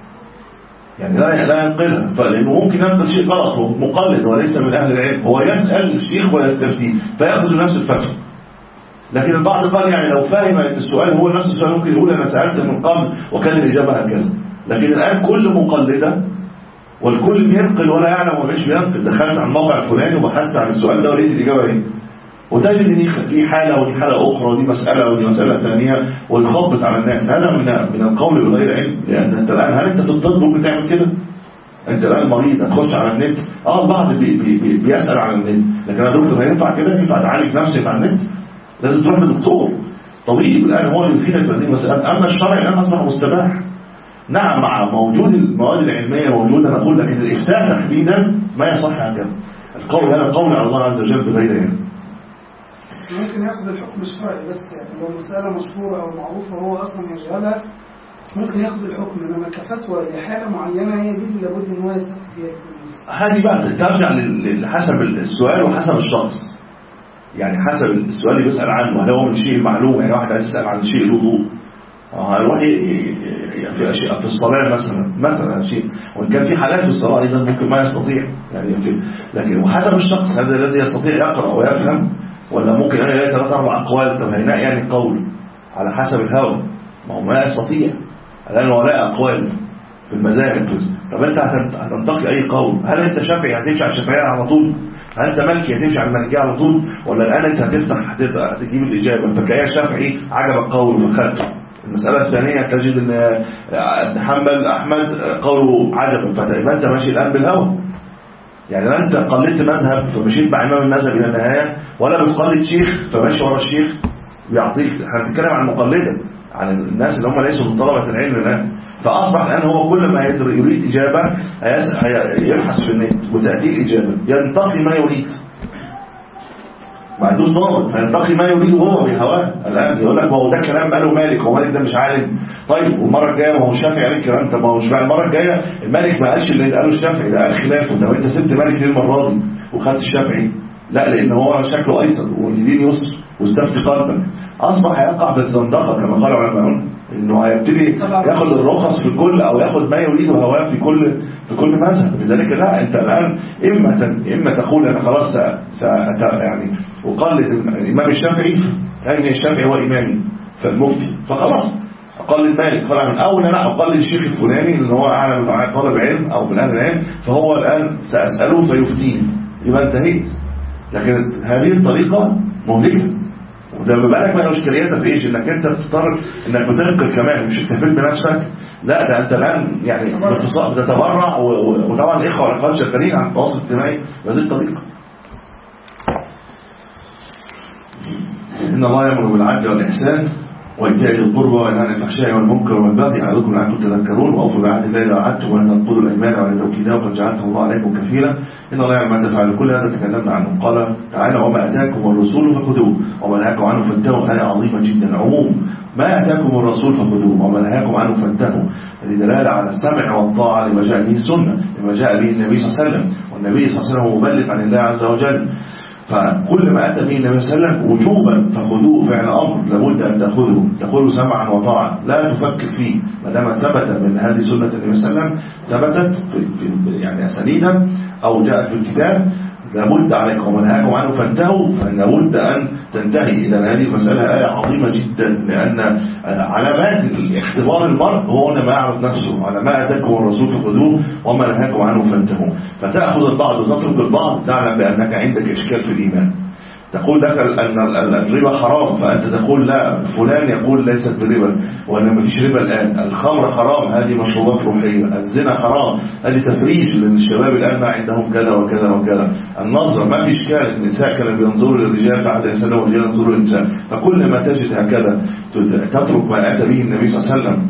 يعني لا لا ينقلها، فلأنه ممكن ينقل شيء غلط، هو مقلد وليس من أهل العلم، هو يسأل الشيخ ويستفتيه فيأخذ نفس الفتوى. لكن البعض قال يعني لو فهم السؤال هو نفس السؤال ممكن يقول أنا سألت من قبل وكان الإجابة هكذا. لكن الآن كل مقلدة والكل بينقل ولا يعلم ومش بينقل. دخلت على الموقع الفلاني وبحثت عن السؤال ده ولقيت الإجابة ايه، وتجد ان دي حالة ودي حالة أخرى ودي مسألة ودي مسألة ثانية ويخبط على الناس. هذا من من القول بغير علم، لأن أنت الآن هل أنت في الطب ممكن تعمل كده؟ أنت الآن مريض هتخش على النت، اه البعض بي بي بي بيسأل على النت، لكن يا دكتور هينفع كده؟ ينفع تعالج نفسك على النت؟ لازم تروح لدكتور طبيب الآن هو اللي يفيدك في هذه المسألة. أما الشرع الآن أصبح مستباح، نعم مع موجود المواد العلمية موجودة نقول، لكن الإفتاء تحديدا ما يصح هكذا. القول هذا قول على الله عز وجل بغير علم. ممكن ياخذ الحكم الشرعي بس، يعني لو مسألة مشهورة أو معروفة وهو أصلا يجهلها ممكن ياخذ الحكم، إنما كفتوى لحالة معينة هي دي اللي لابد إن هو يستفتي فيها. هذه بقى ترجع لحسب السؤال وحسب الشخص، يعني حسب السؤال اللي بيسأل عنه، هل هو من شيء معلوم؟ يعني واحد عايز يسأل عن شيء الوضوء، هيروح في أشياء في الصلاة مثلا مثلا شيء، وإن كان في حالات في الصلاة أيضا ممكن ما يستطيع يعني في، لكن وحسب الشخص هذا الذي يستطيع يقرأ ويفهم، ولا ممكن أن يلاقي ثلاث أربع أقوال. طب هيناء يعني قول على حسب الهوى، ما هو ما يستطيع الآن ولا أقوال في المذاهب. طب أنت هتنتقي أي قول؟ هل أنت شافعي هتمشي على الشافعية على طول؟ هل أنت مالكي هتمشي على المالكية على طول؟ ولا الآن أنت هتفتح هتجيب الإجابة فكأي شافعي عجب قول فخدته؟ المسألة الثانية تجد أن ابن حنبل أحمد قوله عجب، فتبقى أنت ماشي الآن بالهوى، يعني لا أنت قلدت مذهب فمشيت مع إمام المذهب إلى النهاية، ولا بتقلد شيخ فماشي ورا الشيخ بيعطيك. احنا بنتكلم عن المقلدة، عن الناس اللي هم ليسوا من طلبة العلم الآن. فأصبح الآن هو كل ما يريد إجابة يبحث في النت وتأتي الإجابة، ينتقي ما يريد، ما عندوش ضابط، فينتقي ما يريد هو بهواه. الآن يقول لك ما هو ده كلام قاله مالك، هو مالك ده مش عالم. طيب والمرة الجاية ما هو الشافعي قال الكلام، طب ما هو مش بقى المرة الجاية المالك ما قالش اللي قاله الشافعي، ده قال خلافه. طب انت سبت مالك ليه المرة دي وخدت الشافعي؟ لا، لأن هو شكله أيسر والدين يسر واستفتي قلبك. أصبح يقع في الزندقة كما قال علماء، إنه هيبتدي ياخد الرخص في كل أو ياخد ما يريده هواه في كل في كل مذهب. لذلك لا، أنت الآن إما إما تقول أنا خلاص س يعني أقلد الإمام الشافعي، لأن الشافعي هو إمامي فالمفتي، فخلاص أقلد مالك خلاص، من أول أنا أقلد الشيخ الفلاني اللي هو أعلم من طالب علم أو من أهل العلم، فهو الآن سأسأله فيفتيني، يبقى انتهيت. لكن هذه الطريقة مهلكة، وده بالك بقى إشكالياتها في إيش؟ إنك أنت بتضطر إنك بتنقل كمان، مش اكتفيت بنفسك، لا ده أنت الآن يعني بتتبرع، وطبعا الإخوة والأخوات شغالين على التواصل الاجتماعي بهذه الطريقة. إن الله يأمر بالعدل والإحسان وإيتاء ذي القربى وينهى عن الفحشاء والمنكر والبغي يعظكم لعلكم تذكرون، وأوفوا بعهد الله إذا عهدتم ولا تنقضوا الأيمان ولا توكيدا وقد جعلته الله عليكم كفيلا إن الله يعلم ما تفعلون. كل هذا تكلمنا عنه. قال تعالى وما أتاكم الرسول فخذوه وما نهاكم عنه فانتهوا. آية عظيمة جدا، عموم ما أتاكم الرسول فخذوه وما نهاكم عنه فانتهوا، هذه دلالة على السمع والطاعة لما جاء به السنة، لما جاء به النبي صلى الله عليه وسلم، والنبي صلى الله عليه وسلم مبلغ عن الله عز وجل. فكل ما أتى به النبي صلى الله عليه وسلم وجوبا فخذوه، فعل أمر لابد أن تأخذه، تقول سمعا وطاعا لا تفكر فيه، ما دام ثبت من هذه سنة النبي صلى الله عليه وسلم، ثبتت في يعني أسانيدا أو جاءت في الكتاب، لابد عليكم ونهاكم عنه فانتهوا، فلابد أن تنتهي. إذا هذه مسألة آية عظيمة جدا، لأن علامات اختبار المرء هو ما يعرف نفسه، على ما أتاكم الرسول فخذوه وما نهاكم عنه فانتهوا. فتأخذ البعض وتترك البعض، تعلم بأنك عندك إشكال في الإيمان. تقول لك أن الربا حرام، فأنت تقول لا، فلان يقول ليست بربا وأن ما فيش ربا الآن. الخمر حرام، هذه مشروبات روحية. الزنا حرام، هذه تفريج، لأن الشباب الآن ما عندهم كذا وكذا وكذا. النظر ما في إشكال، النساء كانوا بينظروا للرجال فعد الإنسان والرجال ينظروا للنساء. فكل ما تجد هكذا تترك ما أتى به النبي صلى الله عليه وسلم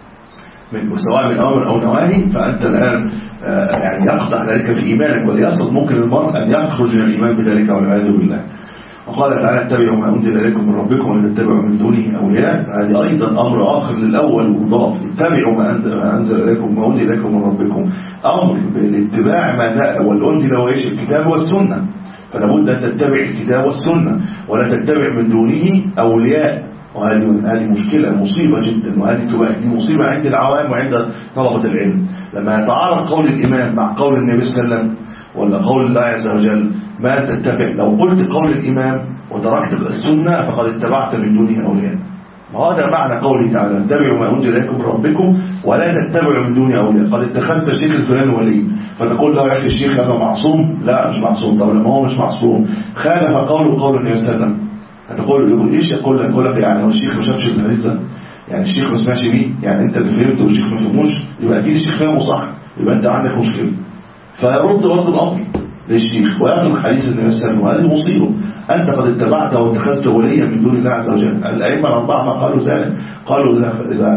من سواء من أمر أو نواهي، فأنت الآن يعني يقطع ذلك في إيمانك، وليصل ممكن المرء أن يخرج من الإيمان بذلك والعياذ بالله. وقال تعالى اتبعوا ما أنزل إليكم من ربكم ولا تتبعوا من دونه أولياء. هذه أيضا أمر آخر للأول مضاف، اتبعوا ما أنزل, ما أنزل إليكم ما أنزل إليكم من ربكم، أمر بالاتباع ما جاء، والأنزل هو إيش؟ الكتاب والسنة. فلا بد أن تتبع الكتاب والسنة ولا تتبع من دونه أولياء، وهذه هذه مشكلة مصيبة جدا، وهذه تبقى دي مصيبة عند العوام وعند طلبة العلم. لما يتعارض قول الإمام مع قول النبي صلى الله عليه وسلم ولا قول الله عز وجل، ما تتبع. لو قلت قول الإمام وتركت السنة فقد اتبعت من دونه أولياء. وهذا معنى قوله تعالى اتبعوا ما أنزل إليكم من ربكم ولا تتبعوا من دونه أولياء. قد اتخذت الشيخ الفلاني ولي، فتقول له يا أخي الشيخ هذا معصوم؟ لا مش معصوم. طب لما هو مش معصوم خالف قوله قول النبي صلى الله عليه وسلم، هتقول له يقول ايش؟ يقول لك يقول لك يعني هو الشيخ ما شافش الحديث ده، يعني الشيخ ما سمعش بيه، يعني انت اللي فهمت والشيخ ما فهموش، يبقى اكيد الشيخ فاهمه صح، يبقى انت عندك مشكله. فيرد رد الامر للشيخ ويترك حديث النبي صلى الله عليه وسلم، وهذه مصيبه. انت قد اتبعت واتخذت وليا من دون الله عز وجل. الائمه الاربعه ما قالوا ذلك، قالوا اذا اذا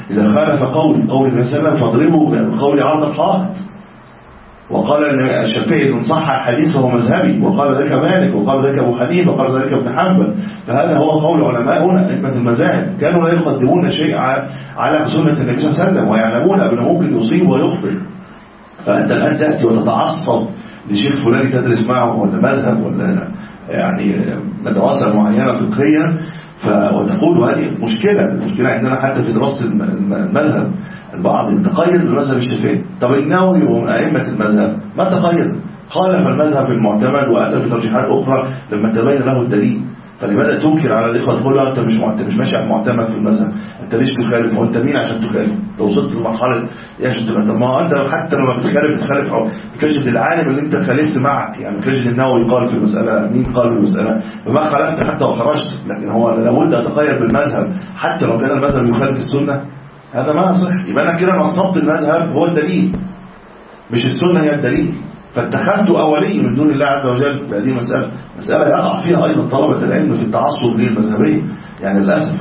إذا خالف قول قول النبي صلى الله عليه وسلم فاضربوا قول عرض الحائط. وقال ان الشافعي ان صح الحديث فهو مذهبي، وقال ذلك مالك، وقال ذلك ابو حنيفه، وقال ذلك ابن حنبل. فهذا هو قول علماؤنا ائمه المذاهب، كانوا لا يقدمون شيء على سنه النبي صلى الله عليه وسلم، ويعلمون انه ممكن يصيب ويخطئ. فانت الان تاتي وتتعصب لشيخ فلان تدرس معه ولا مذهب ولا يعني مدرسه معينه فقهيه وتقول هذه مشكله. المشكله عندنا حتى في دراسه المذهب البعض يتقيد بالمذهب الشافعي. طب النووي ومن ائمه المذهب ما تقيد، خالف المذهب المعتمد واتى بترجيحات اخرى لما تبين له الدليل. فلماذا تنكر على الاخوه تقول له انت مش معتمد، مش ماشي على المعتمد في المذهب، انت ليش تخالف؟ وانت مين عشان تخالف؟ انت وصلت لمرحله ايه عشان تبقى؟ طب ما هو انت حتى لما بتخالف بتخالف او بتجد العالم اللي انت خالفت معك، يعني بتجد النووي قال في المساله، مين قال في المساله، فما خالفت حتى وخرجت. لكن هو لابد ان اتقيد بالمذهب حتى لو كان المذهب يخالف السنه، هذا ما يصح. يبقى انا كده نصبت المذهب هو الدليل مش السنه هي الدليل، فاتخذت أولي من دون الله عز وجل. هذه مسألة مسألة يقع فيها أيضا طلبة العلم في التعصب للمذهبية يعني للأسف.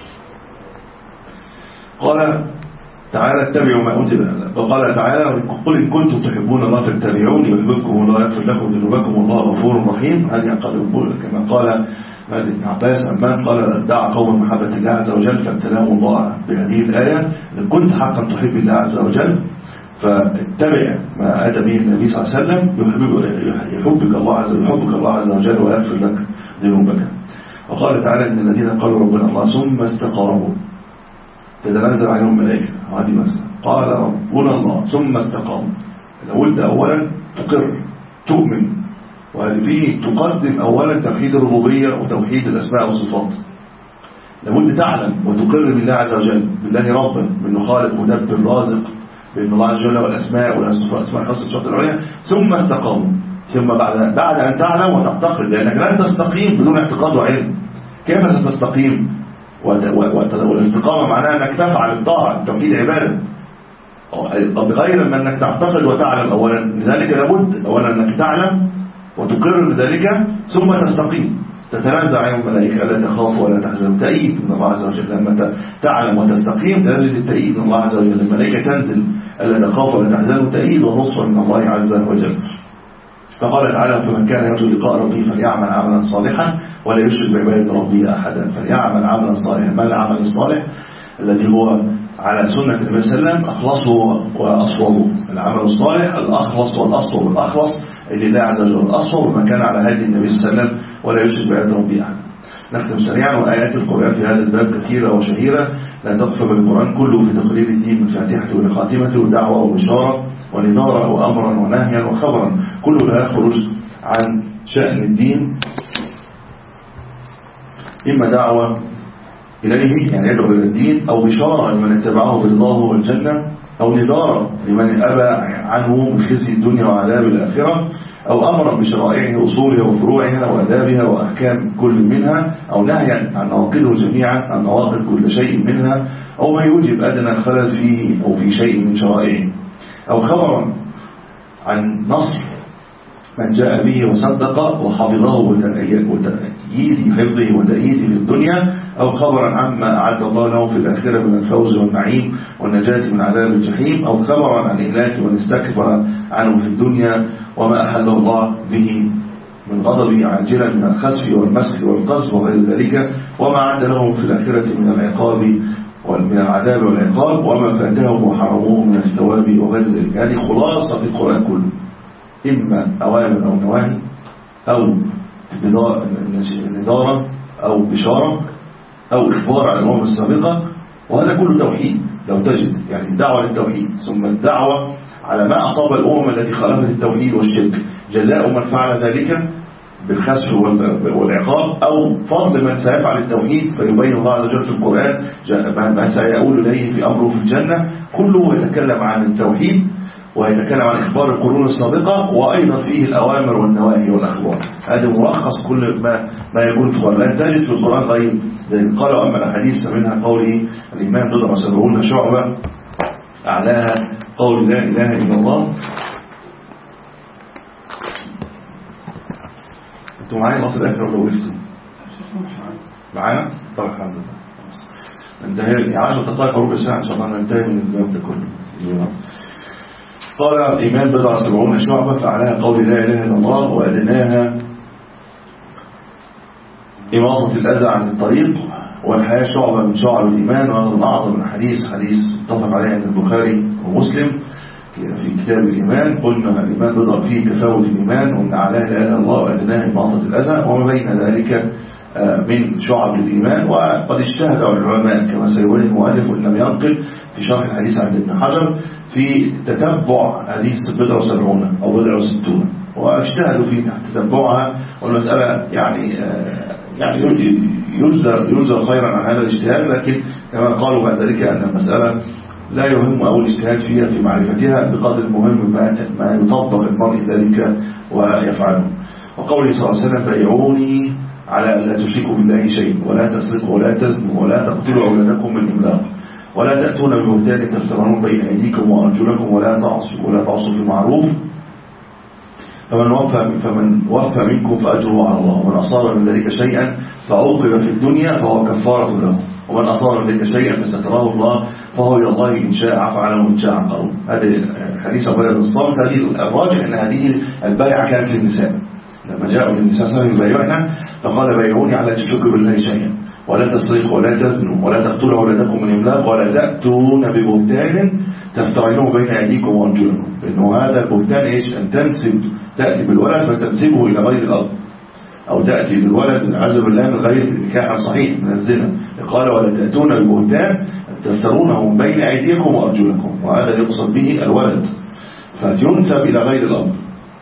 قال تعالى اتبعوا ما أنزل، وقال تعالى قل إن كنتم تحبون الله فاتبعوني يحببكم الله يغفر لكم ذنوبكم والله غفور رحيم. هذه قال كما قال ابن عباس عمان قال دعا قوم محبة الله عز وجل فابتلاهم الله بهذه الآية إن كنت حقا تحب الله عز وجل فاتبع ما أتى به النبي صلى الله عليه وسلم يحبك الله عز وجل يحبك الله عز وجل ويغفر لك ذنوبك. وقال تعالى إن الذين قالوا ربنا الله ثم استقاموا تتنزل عليهم الملائكة. وهذه مسألة قال ربنا الله ثم استقاموا، لابد أولا تقر تؤمن، وهذه فيه تقدم أولا توحيد الربوبية وتوحيد الأسماء والصفات. لابد تعلم وتقر بالله عز وجل بالله ربا، بأنه خالق مدبر رازق، بأن الله عز وجل والأسماء والأسماء خاصة الصفات العليا. ثم استقاموا، ثم بعد بعد أن تعلم وتعتقد، لأنك لن تستقيم بدون اعتقاد وعلم. كيف ستستقيم؟ والاستقامة معناها أنك تفعل الطاعة، التوحيد عبادة، بغير من أنك تعتقد وتعلم أولا. لذلك لابد أولا أنك تعلم وتقر بذلك ثم تستقيم. تتنزل عليهم الملائكة ألا تخافوا ولا تحزنوا، تأييد من الله عز وجل. لما تعلم وتستقيم تنزل التأييد من الله عز وجل، الملائكة تنزل ألا تخافوا ولا تحزنوا، تأييد ونصر من الله عز وجل. فقال تعالى فمن كان يرجو لقاء ربه فليعمل عملا صالحا ولا يشرك بعبادة ربه أحدا. فليعمل عملا صالحا. ما العمل الصالح؟ الذي هو على سنة النبي صلى الله عليه وسلم أخلصه وأصوبه. العمل الصالح الأخلص والأصوب. الأخلص لله عز وجل، الأصوب ما كان على هدي النبي صلى الله عليه وسلم ولا يشرك بعبادة ربه أحدا. نختم سريعا. وآيات القرآن في هذا الباب كثيرة وشهيرة لا تخفى، بالقرآن كله في تقرير الدين من فاتحته لخاتمته، ودعوة أو بشارة ونذارة وأمرا ونهيا وخبرا، كله لا يخرج عن شأن الدين، إما دعوة إليه يعني يدعو إلى الدين، أو بشارة لمن اتبعه برضاه والجنة، أو نذارة لمن أبى عنه من خزي الدنيا وعذاب الآخرة، أو أمرا بشرائعه أصولها وفروعها وأدابها وأحكام كل منها، أو نهيا عن نواقضه جميعا، عن نواقض كل شيء منها، أو ما يوجب أدنى الخلل فيه أو في شيء من شرائعه، أو خبرا عن نصر من جاء به وصدق وحفظه وتأييد حفظه وتأييده في الدنيا، أو خبرا عما أعد الله له في الآخرة من الفوز والنعيم والنجاة من عذاب الجحيم، أو خبرا عن إهلاك من استكبر عنه في الدنيا وما أحل الله به من غضبه عاجلا من الخسف والمسخ والقذف وغير ذلك، وما أعد لهم في الآخرة من العقاب ومن العذاب والعقاب، وما فاتهم وحرموه من الثواب وغير ذلك. هذه خلاصة في القرآن كله، إما أوامر أو نواهي، أو نذارة أو بشارة، أو إخبار عن الأمم السابقة، وهذا كله توحيد. لو تجد يعني الدعوة للتوحيد ثم الدعوة على ما أصاب الأمم التي خالفت التوحيد والشرك، جزاء من فعل ذلك بالخسف والعقاب، أو فضل من سيفعل التوحيد فيبين الله عز وجل في القرآن ما سيقول إليه في أمره في الجنة. كله يتكلم عن التوحيد ويتكلم عن إخبار القرون السابقة، وأيضا فيه الأوامر والنواهي والأخبار. هذا ملخص كل ما ما يكون في القرآن. لا تجد في القرآن غير ذلك. قالوا أما الأحاديث فمنها قوله الإمام بضع وسبعون شعبة أعلاها قول لا إله إلا الله. أنتم معايا لغاية الآخر ولا وقفتوا؟ معانا؟ طبعا الحمد لله. انتهى عشر دقائق ربع ساعة إن شاء الله ننتهي من الباب ده كله. قال الإيمان بضع سبعون شعبة، فأعلاها قول لا إله إلا الله، وأدناها إماطة الأذى عن الطريق، والحياة شعبة من شعب الإيمان. وهذا من أعظم الحديث، حديث اتفق عليه عند البخاري ومسلم في كتاب الإيمان. قلنا الإيمان بضع فيه تفاوت الإيمان، وأن أعلاها لا إله إلا الله وأدناها إماطة الأذى، وما بين ذلك من شعب الإيمان. وقد اجتهد العلماء كما سيقول المؤلف وإن لم ينقل في شرح الحديث عند ابن حجر في تتبع حديث بضع وسبعون أو بضع وستون، واجتهدوا في تتبعها. والمسألة يعني يعني يجزر يجزر خيرا عن هذا الاجتهاد، لكن كما قالوا بعد ذلك أن المسألة لا يهم أول اجتهاد فيها في معرفتها بقدر المهم ما يطبق المرء ذلك ويفعله. وقوله صلى الله عليه وسلم بايعوني على أن لا تشركوا بالله شيء، ولا تسرقوا ولا تزنوا ولا تقتلوا أولادكم من إملاق، ولا تأتون ببهتان تفترون بين أيديكم وأرجلكم، ولا تعصوا ولا تعصوا في المعروف، فمن وفى فمن وفى منكم فأجره على الله، ومن أصاب من ذلك شيئا فعوقب في الدنيا فهو كفارة له، ومن أصاب من ذلك شيئا فستراه الله فهو إلى الله إن شاء عفى عنه وإن شاء عقره. هذا حديث أبو هريرة الصامت. هذه الراجح أن هذه البيعة كانت للنساء، لما جاءوا للنساء صلى الله عليه وسلم فقال بايعوني على تشركوا بالله شيئا، ولا تسرقوا ولا تزنوا ولا تقتلوا أولادكم من إملاق، ولا تأتون ببهتان تفترونه بين أيديكم وأرجلكم. لأنه هذا البهتان إيش؟ أن تنسب تأتي بالولد فتنسبه إلى غير الأب، أو تأتي بالولد من عزب الله من غير نكاح صحيح من الزنا. قال ولا تأتون ببهتان تفترونه بين أيديكم وأرجلكم، وهذا يقصد به الولد، فتنسب إلى غير الأب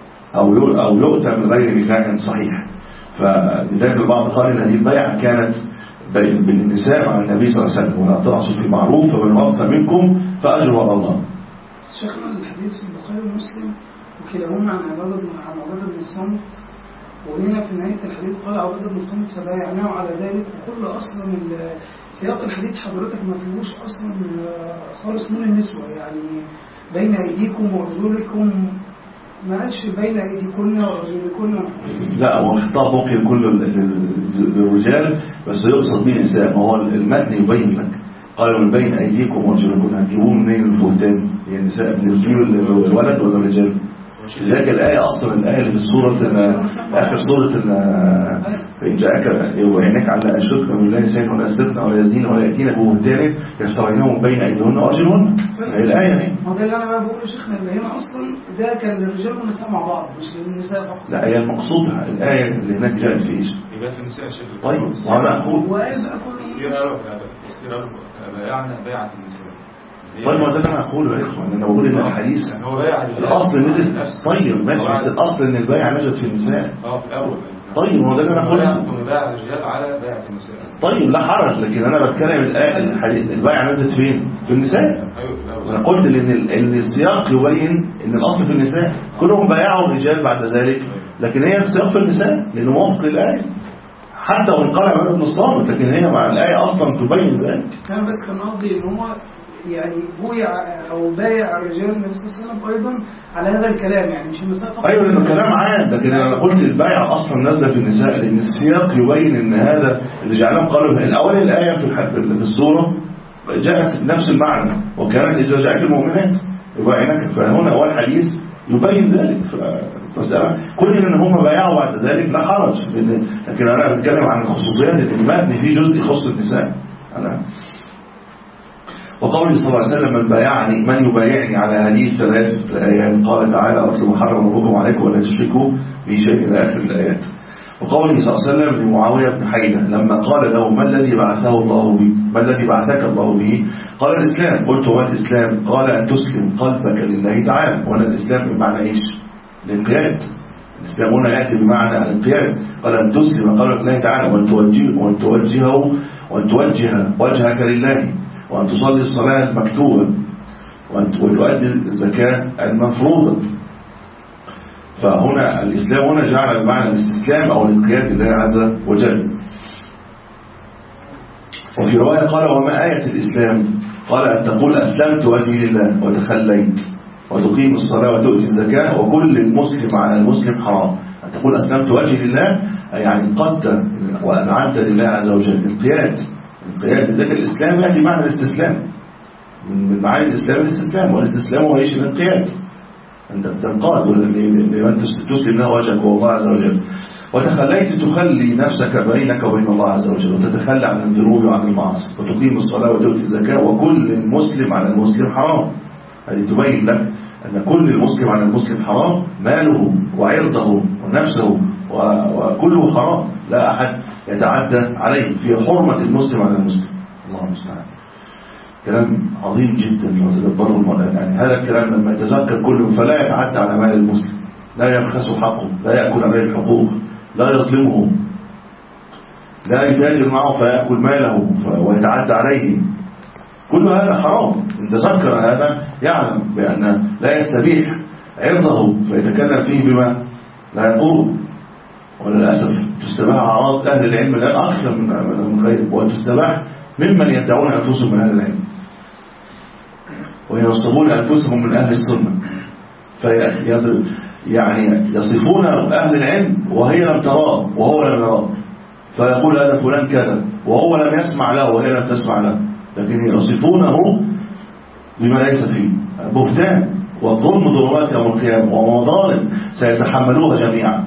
أو أو يؤتى من غير نكاح صحيح. فلذلك البعض قال ان هذه البيعة كانت بين النساء مع النبي صلى الله عليه وسلم، ولا تعصوا في المعروف فمن وفى منكم فأجره على الله. شيخنا الحديث في البخاري ومسلم وكلاهما عن عبادة عن عبادة بن الصامت، وهنا في نهاية الحديث قال عبادة بن الصامت فبايعناه على ذلك. وكل أصلا سياق الحديث حضرتك ما فيهوش أصلا خالص من النسوة، يعني بين أيديكم وأرجلكم، ما قالش بين أيديكن وأرجلكن. لا، هو خطاب ممكن كل للرجال بس يقصد به النساء. ما هو المتن يبين لك، قال من بين أيديكم وأرجلكن، هتجيبوه منين البهتان؟ هي النساء بيجيبوا الولد ولا الرجال؟ لذلك الآية أصلا الآية اللي في السورة آخر سورة فإن جاءك وعينك على أشرك من الله شيء ولا يسرقن ولا يزنين ولا يأتين ببهتان يفترينهم بين أيديهن وأرجلهن. هي الآية دي. ما ده اللي أنا بقى بقوله شيخنا، اللي هنا أصلا ده كان للرجال والنساء مع بعض مش للنساء فقط. لا، هي المقصود الآية اللي هناك جاءت في إيش؟ يبقى في النساء شيخ. طيب وأنا أقول وإذا أقول يصير بيعنا بيعة النساء. طيب ما ده اللي انا اقوله يا اخوان، انا بقول ان الحديث الاصل نزل. طيب ماشي، بس الاصل ان البيعه نزلت في النساء. اه في الاول. طيب ما ده اللي انا اقوله. بيع الرجال على بيعه النساء. طيب لا حرج، لكن انا بتكلم الايه الحديث البيعه نزلت فين؟ في النساء. ايوه انا قلت ان ان السياق يبين ان الاصل في النساء، كلهم بايعوا الرجال بعد ذلك، لكن هي السياق في النساء لانه موافق للايه حتى وان قال عباد بن الصامت، لكن هي مع الايه اصلا تبين ذلك. انا بس كان قصدي ان هو يعني بويع او بايع الرجال النبي صلى الله عليه وسلم ايضا على هذا الكلام، يعني مش النساء فقط. ايوه لانه كلام عام، لكن انا قلت البيع اصلا نازله في النساء لان السياق يبين ان هذا اللي جعلهم قالوا الاول الايه في في السوره جاءت نفس المعنى، وكانت اذا جاءت المؤمنات يبايعنك، فهنا اول حديث يبين ذلك. فمسألة كل ان هم بايعوا بعد ذلك لا حرج، لكن انا بتكلم عن الخصوصيات اللي المتن فيه جزء يخص النساء. انا وقوله صلى الله عليه وسلم من بايعني من يبايعني على هذه الثلاث الآيات، قال تعالى أتل ما حرم ربكم عليكم ولا تشركوا به شيء إلى آخر الآيات. وقوله صلى الله عليه وسلم لمعاوية بن حيدة لما قال له ما الذي بعثه الله به ما الذي بعثك الله به؟ قال الإسلام. قلت ما الإسلام؟ قال أن تسلم قلبك لله تعالى. وأن الإسلام بمعنى إيش؟ الانقياد. الإسلام هنا يأتي بمعنى الانقياد. قال أن تسلم قلبك لله تعالى وأن توجهه وأن توجهه وأن توجه وجهك لله، وأن تصلي الصلاة المكتوبة، وأن تؤدي الزكاة المفروضة. فهنا الإسلام هنا جعل بمعنى الاستسلام أو الانقياد لله عز وجل. وفي رواية قال وما آية الإسلام؟ قال أن تقول أسلمت وجهي لله وتخليت وتقيم الصلاة وتؤتي الزكاة وكل المسلم على المسلم حرام. أن تقول أسلمت وجهي لله يعني قدت وأذعنت لله عز وجل، انقياد الانقياد. لذلك الإسلام يأتي معنى الاستسلام، من معاني الإسلام الاستسلام، والاستسلام هو ايش؟ الانقياد. أنت تنقاد لمن تسلم له وجهك والله عز وجل. وتخليت تخلي نفسك بينك وبين الله عز وجل، وتتخلى عن الذنوب وعن المعاصي، وتقيم الصلاة وتؤتي الزكاة، وكل المسلم على المسلم حرام. هذه تبين لك أن كل المسلم على المسلم حرام، ماله وعرضه ونفسه وكله حرام، لا أحد يتعدى عليه، في حرمة المسلم على المسلم. الله المستعان. كلام عظيم جدا لو تدبره المرأة. يعني هذا الكلام لما يتذكر كله فلا يتعدى على مال المسلم، لا يبخس حقه، لا يأكل عليه الحقوق، لا يظلمه، لا يتاجر معه فيأكل ماله ويتعدى عليه، كل هذا حرام. إن تذكر هذا يعلم بأن لا يستبيح عرضه فيتكلم فيه بما لا يقول. وللأسف تستباح أعراض أهل العلم الآن أكثر من غيره، وتستباح ممن يدعون أنفسهم من أهل العلم وينصبون أنفسهم من أهل السنة، في يعني يصفون أهل العلم وهي لم تراه وهو لم يراه، فيقول هذا فلان كذا وهو لم يسمع له وهي لم تسمع له، لكن يصفونه بما ليس فيه. بهتان والظلم ظلمات يوم القيامة، ومظالم سيتحملوها جميعا.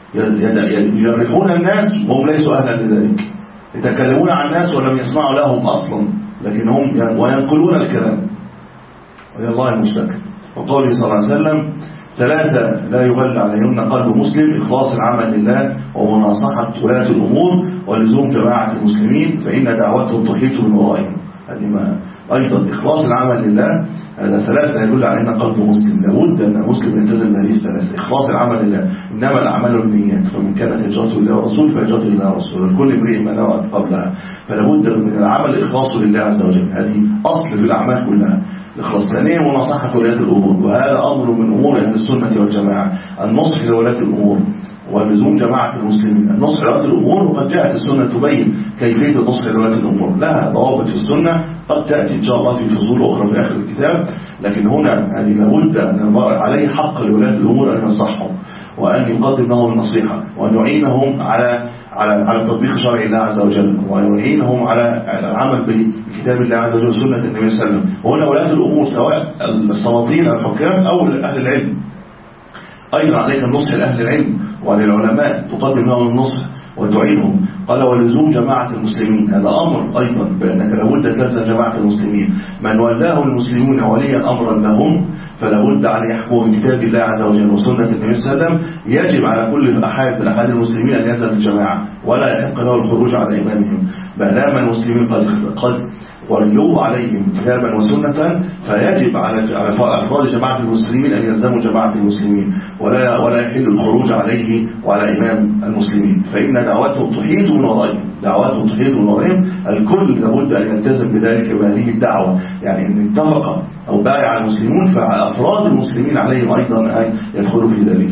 يجرحون الناس وهم ليسوا أهلا لذلك، يتكلمون عن الناس ولم يسمعوا لهم أصلا، لكن هم وينقلون الكلام، وهي الله المشتكى. وقوله صلى الله عليه وسلم: ثلاثة لا يغل عليهن قلب مسلم: إخلاص العمل لله، ومناصحة ولاة الأمور، ولزوم جماعة المسلمين، فإن دعوتهم تحيط من ورائهم. هذه ما أيضا إخلاص العمل لله، هذا ثلاثة لا يدل علينا قلب مسلم. لابد أن المسلم يلتزم بهذه الثلاثة: إخلاص العمل لله، إنما الأعمال بالنيات، فمن كانت هجرته إلى الرسول فهجرته إلى الرسول، ولكل امرئ ما نوى قبلها. فلابد من العمل إخلاصه لله عز وجل، هذه أصل في الأعمال كلها. الإخلاص. ثانيا مناصحة ولاة الأمور، وهذا أمر من أمور أهل السنة والجماعة، النصح لولاة الأمور ولزوم جماعة المسلمين. النصح لولاة الأمور، وقد جاءت السنة تبين كيفية النصح لولاة الأمور، لها ضوابط في السنة قد تأتي إن شاء الله في فصول أخرى في آخر الكتاب، لكن هنا هذه لابد أن عليه حق لولاة الأمور أن ينصحهم، وأن يقدم لهم النصيحة، وأن يعينهم على على على تطبيق شرع الله عز وجل، ويعينهم على العمل بكتاب الله عز وجل وسنة النبي صلى الله عليه وسلم. وهنا ولاة الأمور سواء السلاطين الحكام أو أهل العلم، أيضا عليك النصح لأهل العلم وللعلماء، تقدم لهم النصح وتعينهم. قال: ولزوم جماعة المسلمين، هذا أمر أيضا بأنك لابد تلزم جماعة المسلمين. من ولاه المسلمون وليا أمرا لهم فلابد أن يحكموا بكتاب الله عز وجل وسنة النبي صلى الله عليه وسلم. يجب على كل الأحاد من أحد المسلمين أن يلزم الجماعة، ولا يحق له الخروج على إمامهم. ما دام المسلمين قد قد ولوا عليهم كتابا وسنة، فيجب على على أفراد جماعة المسلمين أن يلزموا جماعة المسلمين، ولا ولا يحل الخروج عليه وعلى إمام المسلمين، فإن دعوتهم تحيط من ورائهم، دعوتهم تحيط من ورائهم. الكل لابد أن يلتزم بذلك بهذه الدعوة، يعني إن اتفق أو بايع المسلمون فأفراد المسلمين عليهم أيضا أن يدخلوا في ذلك.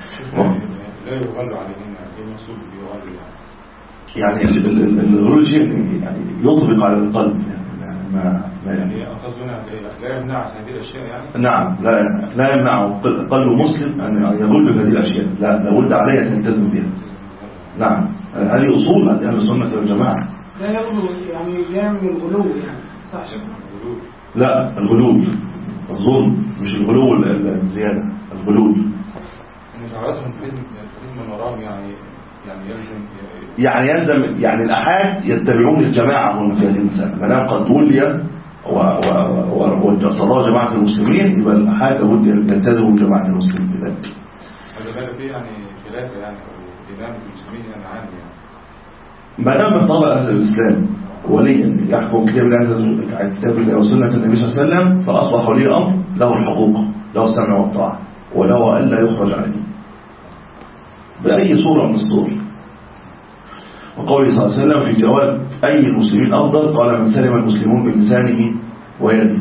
لا يغل عليهم المسؤول يغل يعني الغلو شيء يعني يطبق على القلب، يعني ما ما يعني أخذنا لا يمنع هذه الأشياء يعني. نعم، لا لا يمنع قلب مسلم أن يغل بهذه الأشياء، لا لابد عليه أن يلتزم بها. نعم، هذه أصول أهل السنة والجماعة. لا يغلو يعني جاء من الغلو يعني، صح شيء؟ لا، الغلو الظلم، مش الغلو الزيادة، الغلو. متعرضهم من وراهم يعني يعني يلزم يعني يلزم يعني الأحاد يتبعون الجماعة هم في هذه المسألة، ما دام قد ولي وصلى جماعة المسلمين يبقى الأحاد لابد يلتزموا بجماعة المسلمين بذلك. هذا بقى فيه يعني خلافة يعني أو إمام المسلمين يعني عام يعني. ما دام طلع أهل الإسلام وليا يحكم كتاب الله كتاب الله وسنة النبي صلى الله عليه وسلم، فأصبح ولي أمر له الحقوق، له السمع والطاعة، وله ألا يخرج عليه بأي صورة من الصور. وقوله صلى الله عليه وسلم في جواب أي المسلمين أفضل، قال: من سلم المسلمون بلسانه ويده.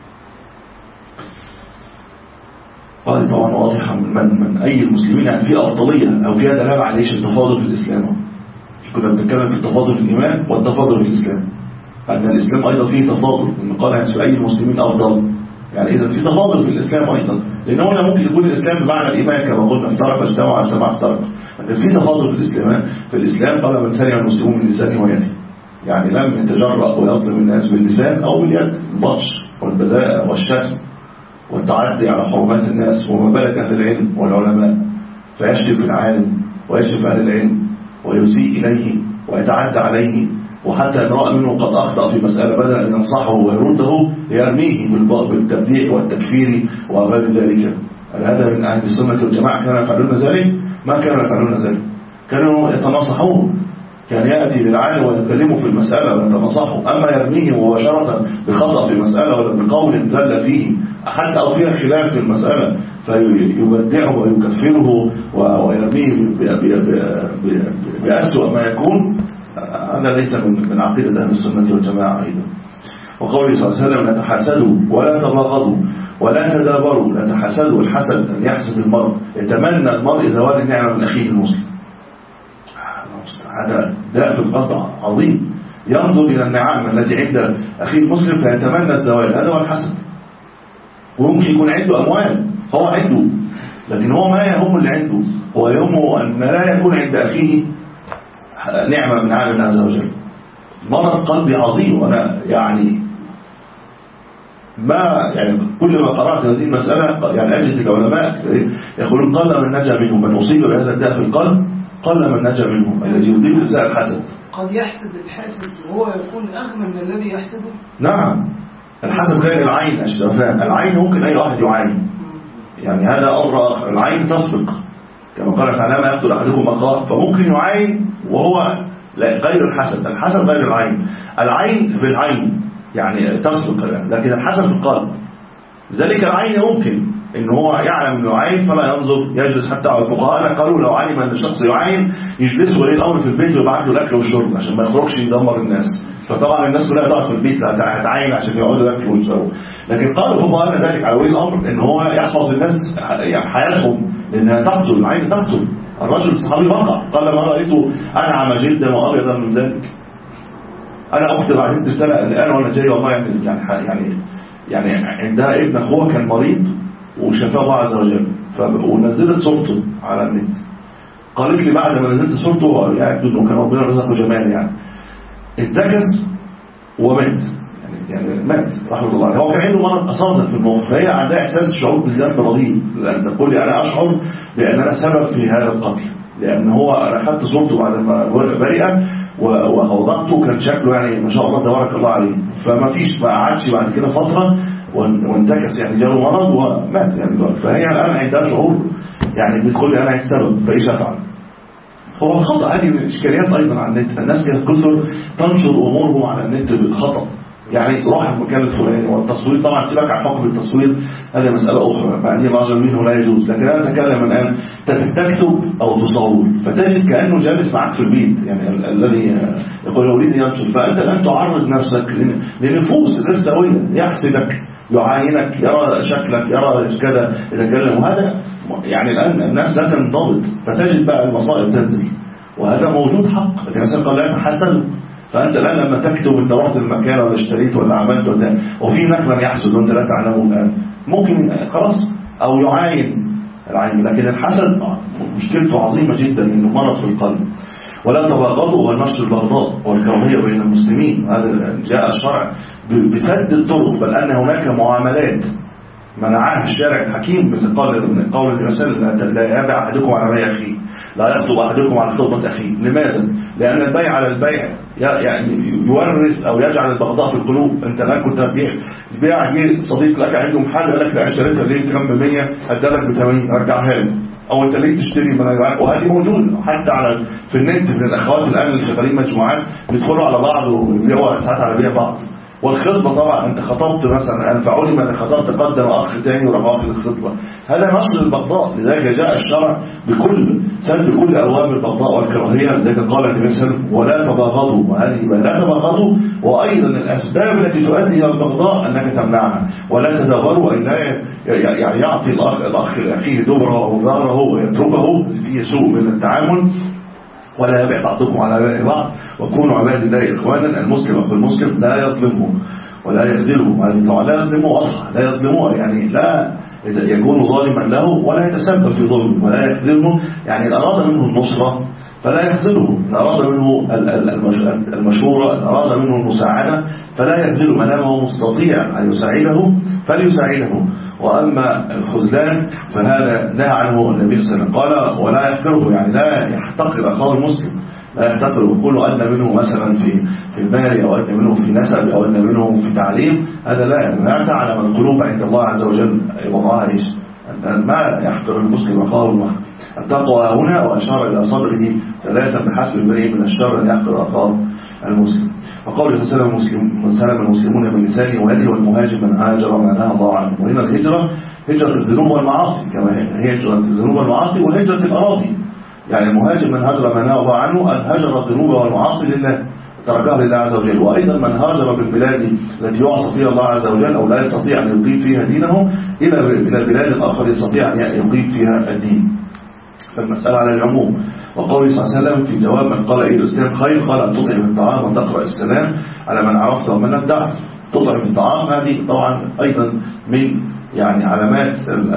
قال طبعا واضحة من, من أي المسلمين، يعني في أفضلية أو فيها دلالة على ايش التفاضل في الإسلام. كنا بنتكلم في التفاضل في الإيمان والتفاضل في الإسلام، أن الإسلام أيضا فيه تفاضل، إن قال يعني في أي المسلمين أفضل، يعني إذا في تفاضل في الإسلام أيضا، لأن هنا ممكن يكون الإسلام بمعنى الإيمان كما قلنا افترق اجتمع اجتمع افترق، لكن في تفاضل في الإسلام. في الإسلام قال: من سلم المسلمون من لسانه ويده، يعني لم يتجرأ ويظلم الناس باللسان أو باليد، البطش والبذاء والشتم والتعدي على حرمات الناس، وما بالك أهل العلم والعلماء، فيشتم العالم ويشتم أهل العلم ويسيء إليه ويتعدى عليه، وحتى إن رأى منه قد أخطأ في مسألة بدل أن ينصحه ويرده يرميه بالتبديع والتكفير وغير ذلك. هذا من أهل السنة والجماعة كانوا يفعلون ذلك؟ ما كانوا يفعلون ذلك، كانوا يتناصحون، كان يأتي للعالم ويتكلموا في المسألة ويتناصحوا. أما يرميه مباشرة بخطأ في مسألة ولا بقول زل فيه حتى أو فيها خلاف في المسألة فيبدعه ويكفره ويرميه بأسوأ ما يكون، هذا ليس من عقيدة أهل السنة والجماعة أيضا. وقوله صلى الله عليه وسلم: لا تحاسدوا ولا تباغضوا ولا تدابروا. لا تحاسدوا، الحسد أن يحسد المرء، يتمنى المرء زوال النعمة من أخيه المسلم. هذا داء في القلب عظيم، ينظر إلى النعم التي عند أخيه المسلم فيتمنى الزوال، هذا هو الحسد. وممكن يكون عنده أموال، هو عنده، لكن هو ما يهم اللي عنده، هو يهمه أن لا يكون عند أخيه نعمة من عالم عز وجل. مرض قلبي عظيم. وأنا يعني ما يعني كل ما قرأت هذه المسألة يعني أجد العلماء يقولون قل من نجا منهم، من أصيب بهذا الداء في القلب قل من نجا منهم، الذي يضيب الزاء الحسد. قد يحسد الحاسد وهو يكون أغنى من الذي يحسده. نعم، الحسد غير العين. أشتفان العين ممكن أي واحد يعين، يعني هذا أمر آخر. العين تسبق كما قال تعالى: ما يقتل أحدكم أخاه، فممكن يعين وهو غير الحسد. الحسد غير العين، العين في العين يعني تسبق، لكن الحسد في القلب. لذلك العين ممكن إن هو يعلم أنه يعين فلا ينظر، يجلس. حتى على الفقهاء قالوا لو علم أن الشخص يعين يجلس ولي الأمر في البيت ويبعث له الأكل والشرب عشان ما يخرجش يدمر الناس. فطبعا الناس كلها تقعد في البيت هتعين عشان يقعدوا ياكلوا ويشربوا. لكن قالوا الفقهاء أن ذلك على ولي الأمر إن هو يحفظ الناس يعني حياتهم، لأنها تقتل، العين تقتل. الرجل الصحابي وقع قال: ما رأيته أنعم جدا وأبيضا من ذلك. أنا أختي بعد ست سنة الآن وأنا جاي والله يعني يعني يعني عندها ابن أخوها كان مريض وشفاه الله عز وجل، ونزلت صورته على النت. قالت لي بعد ما نزلت صورته يعني انه كان ربنا رزقه جمال، يعني انتكس ومات، يعني يعني مات رحمه الله. هو كان عنده مرض أصابة في المخ، فهي عندها إحساس شعور بالذنب رهيب، لأن تقول لي أنا أشعر بأن أنا سبب في هذا القتل، لأن هو أنا خدت صورته بعد ما برئ ووضعته كان شكله يعني ما شاء الله تبارك الله عليه، فما فيش ما قعدش بعد كده فترة وانتكس، يعني جاله مرض ومات يعني. فهي الآن عندها شعور يعني بتقول لي أنا السبب، فإيش أفعل؟ هو الخطأ هذه من الإشكاليات أيضا على النت. الناس كثر تنشر أمورهم على النت بالخطأ، يعني تروح المكان الفلاني. والتصوير طبعا سيبك عن حكم التصوير، هذه مسألة أخرى، يعني الرجل منه لا يجوز. لكن أنا أتكلم الآن تكتب أو تصور فتجد كأنه جالس معك في البيت، يعني ال الذي يقول أريد ينشر، فأنت الآن تعرض نفسك لنفوس غير سوية، يحسدك، يعاينك، يرى شكلك، يرى كذا، يتكلم. وهذا يعني الآن الناس لا تنضبط، فتجد بقى المصائب تنزل، وهذا موجود حق. لكن الإنسان قال لا تحسن، فأنت الآن لما تكتب أنت رحت المكان ولا اشتريت ولا عملت ولا وفي هناك من يحسد وأنت لا تعلمه الآن، ممكن خلاص أو يعاين العين. لكن الحسد مشكلته عظيمة جدا، إنه مرض في القلب. ولا تباغضوا ونشر البغضاء والكراهية بين المسلمين. هذا جاء الشرع بسد الطرق، بل أن هناك معاملات منعها الشارع الحكيم، مثل قول قول الرسول: لا يبيع أحدكم على بيع أخيه، لا يخطب أحدكم على خطبة أخيه. لماذا؟ لأن البيع على البيع يعني يورث أو يجعل البغضاء في القلوب. أنت الآن كنت تبيع جه صديق لك عنده محل، قال لك لا اشتريتها ليه كم بمية، هدالك بثمانين، أرجعها له. أو أنت ليه تشتري من البيع؟ وهذه موجودة حتى على في النت من الأخوات الآن اللي شغالين مجموعات بيدخلوا على بعض ويبيعوا ساعات على بيع بعض. والخطبة طبعا أنت خطبت مثلا، أنا فعلم أن خطبت قدم أخ تاني وراح واخد الخطبة، هذا نشر البغضاء. لذلك جاء الشرع بكل سلب كل ألوان البغضاء والكراهية. لذلك قال النبي صلى الله عليه وسلم: ولا تباغضوا. وهذه لا تباغضوا، وأيضا الأسباب التي تؤدي إلى البغضاء أنك تمنعها. ولا تدابروا، أي لا يعني يعطي الأخ الأخ لأخيه دبره وضاره ويتركه، فيه سوء من التعامل. ولا يبيع بعضكم على بيع بعض، وكونوا عباد الله إخوانا. المسلم أخو المسلم لا يظلمه ولا يخذله. هذه طبعا لا يظلمه واضحة، لا يظلمه يعني لا يكون ظالما له ولا يتسبب في ظلم ولا يخذله، يعني أراد منه النصرة فلا يخذله. إن أراد منه المشورة، إن أراد منه المساعدة فلا يخذله، ما دام هو مستطيع أن يساعده فليساعده. وأما الخذلان فهذا نهى عنه النبي صلى الله عليه وسلم، قال ولا يحقره، يعني لا يحتقر أخاه المسلم، لا يحتقر ويقول أن منه مثلا في في المال أو أن منه في نسب أو أن منه في تعليم، هذا لا يعني لا تعلم القلوب عند الله عز وجل وضعها إيش، ما يحقر المسلم أخاه المسلم. التقوى هنا وأشار إلى صدره ثلاثا بحسب المرء من الشر أن يحقر أخاه المسلم. وقول صلى الله عليه وسلم سلم المسلمون من لسانه ويده والمهاجر من هاجر ما نهى الله عنه. وهنا الهجرة هجرة الذنوب والمعاصي، كما هي هجرة الذنوب والمعاصي وهجرة الأراضي. يعني المهاجر من هاجر ما نهى الله عنه أن هجر الذنوب والمعاصي لله تركها لله عز وجل. وأيضا من هاجر بالبلاد التي يعصى فيها الله عز وجل أو لا يستطيع أن يقيم فيها دينه إلى البلاد الآخر يستطيع أن يقيم فيها الدين، فالمسألة على العموم. وقول صلى الله عليه وسلم في جواب من قال إيه الإسلام خير، قال أن تطعم الطعام وتقرأ السلام على من عرفت ومن لم تعرف. تطعم الطعام هذه طبعا أيضا من يعني علامات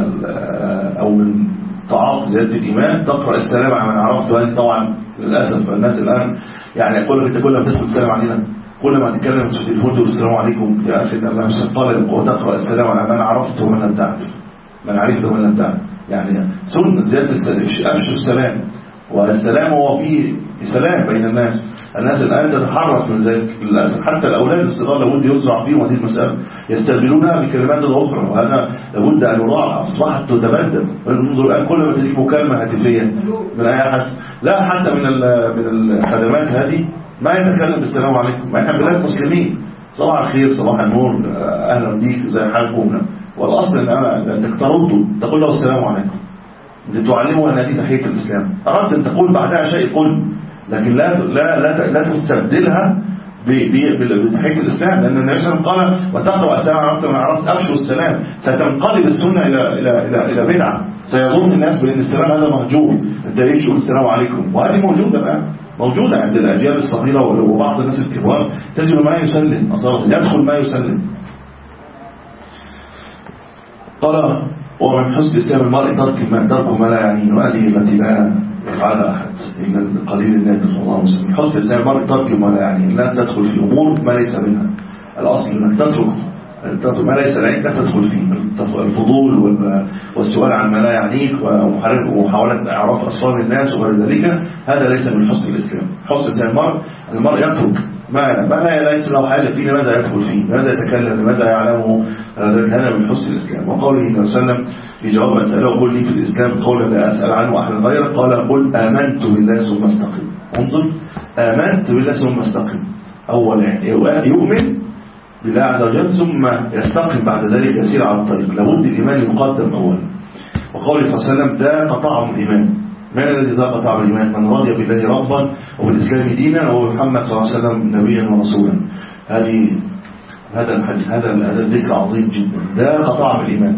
أو من طاعات زيادة الإيمان. تقرأ السلام على من عرفت، وهذه طبعا للأسف الناس الآن يعني يقول لك أنت كل ما تدخل السلام علينا، كل ما تتكلم في التليفون تقول السلام عليكم يا أخي. الله قال وتقرأ السلام على من عرفت ومن لم تعرف، من عرفت ومن لم تعرف، يعني سنة زيادة أفشوا السلام. والسلام هو فيه سلام بين الناس. الناس الآن تتحرك من ذلك للأسف، حتى الأولاد الصغار لابد يزرع فيهم هذه المسألة، يستقبلونها بكلمات أخرى، وهذا لابد أن يراعى. أصبحت تتبدل. انظر الآن كل ما تجيب مكالمة هاتفية من أي أحد، لا حتى من من الخدمات هذه ما يتكلم بالسلام عليكم، ما احنا بلاد مسلمين، صباح الخير صباح النور أهلا بيك زي حالكم. والأصل أن أنا أنك ترده تقول له السلام عليكم، لتعلمه أن هذه تحية الإسلام. أردت أن تقول بعدها شيء قل، لكن لا لا لا, لا تستبدلها بتحية الإسلام، لأن النبي صلى الله عليه وسلم قال وتقرأ السلام عرفت ومن عرفت أفشوا السلام. ستنقلب السنة إلى إلى إلى إلى بدعة، سيظن الناس بأن السلام هذا مهجور، أنت ليش تقول السلام عليكم؟ وهذه موجودة الآن، موجودة عند الأجيال الصغيرة وبعض الناس الكبار، تجد ما يسلم أصلا يدخل ما يسلم. قال ومن حسن إسلام المرء ترك ما ترك ما لا يعنيه، وهذه التي لا يفعلها أحد إلا القليل النادر. الله مسلم. حسن إسلام المرء ترك ما لا يعنيه، لا تدخل في أمور ما ليس منها. الأصل أنك تترك ما ليس لك لا تدخل فيه. الفضول والسؤال عن ما لا يعنيك ومحاولة إعراف أسرار الناس وغير ذلك، هذا ليس من حسن الإسلام. حسن إسلام المرء المرء يترك ما ما لا ليس له حاجة فيه، لماذا يدخل فيه، لماذا يتكلم، لماذا يعلمه، هذا من حسن الإسلام. وقوله صلى الله عليه وسلم في جواب من سأله قل لي في الإسلام قولا لا أسأل عنه أحد غيرك، قال قل آمنت بالله ثم استقم. انظر، آمنت بالله ثم استقم. أولا يؤمن بالله عز وجل ثم يستقم بعد ذلك يسير على الطريق، لابد الإيمان يقدم أولا. وقوله صلى الله عليه وسلم ذاق طعم الإيمان. من الذي ذاق طعم الإيمان؟ من رضي بالله ربا وبالإسلام دينا وبمحمد صلى الله عليه وسلم نبيا ورسولا. هذه هذا الحديث هذا هذا الذكر عظيم جدا. ذاق طعم الإيمان.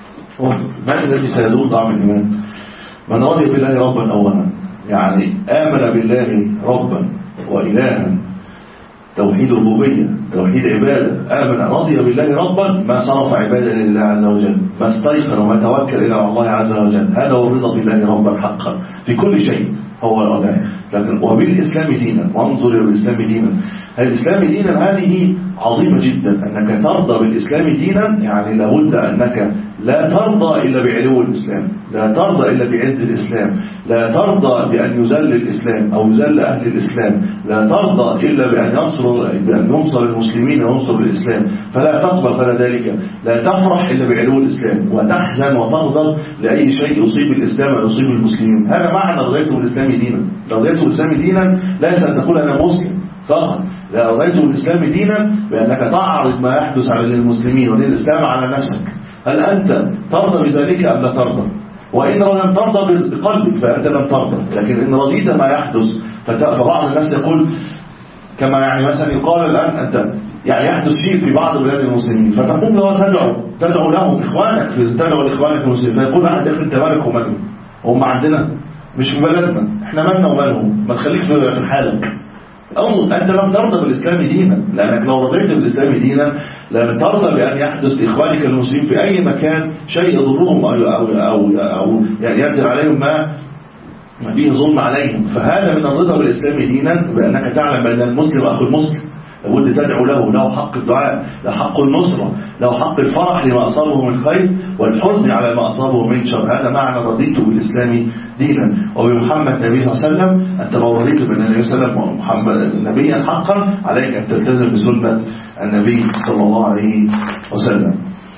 من الذي سيذوق طعم الإيمان؟ من رضي بالله ربا أولا، يعني آمن بالله ربا وإلها، توحيد ربوبية، توحيد عبادة، آمن رضي بالله ربا، ما صرف عبادة لله عز وجل، ما استيقن وما توكل إلى الله عز وجل، هذا هو الرضا بالله ربا حقا في كل شيء هو الله. لكن وبالإسلام دينا، وانظر إلى الإسلام دينا. الإسلام دينا هذه عظيمة جدا، أنك ترضى بالإسلام دينا، يعني لابد أنك لا ترضى إلا بعلو الإسلام، لا ترضى إلا بعز الإسلام، لا ترضى بأن يذل الإسلام أو يذل أهل الإسلام، لا ترضى إلا بأن ينصر بأن ينصر المسلمين وينصر الإسلام، فلا تقبل فلا ذلك، لا تفرح إلا بعلو الإسلام، وتحزن وتغضب لأي شيء يصيب الإسلام ويصيب المسلمين. هذا معنى رضيته بالإسلام دينا. رضيته بالإسلام دينا ليس أن تقول أنا مسلم فقط، لا، رضيته بالإسلام دينا بأنك تعرض ما يحدث على المسلمين وللإسلام على نفسك. هل أنت ترضى بذلك أم لا ترضى؟ وإن لم ترضى بقلبك فأنت لم ترضى، لكن إن رضيت ما يحدث، فبعض الناس يقول كما يعني مثلا يقال الآن أنت يعني يحدث شيء في بعض بلاد المسلمين، فتقوم له تدعو تدعو لهم إخوانك في تدعو لإخوانك المسلمين، فيقول أحد يا أخي أنت مالك ومالهم، هم عندنا مش في بلدنا، إحنا مالنا ومالهم، ما تخليك في حالك. أو أنت لم ترضى بالإسلام دينا، لأنك لو رضيت بالإسلام دينا لن ترضى بأن يحدث لإخوانك المسلمين في أي مكان شيء يضرهم أو, أو, أو, أو يعني ينزل عليهم ما ما فيه ظلم عليهم. فهذا من الرضا بالإسلام دينا، بأنك تعلم بأن المسلم أخو المسلم لابد تدعو له، له حق الدعاء، له حق النصرة، له حق الفرح لما أصابه من خير والحزن على ما أصابه من شر. هذا معنى رضيت بالإسلام دينا وبمحمد النبي صلى الله عليه وسلم. أنت لو رضيت بأن النبي صلى الله عليه وسلم محمد نبيا حقا عليك أن تلتزم بسنة النبي صلى الله عليه وسلم.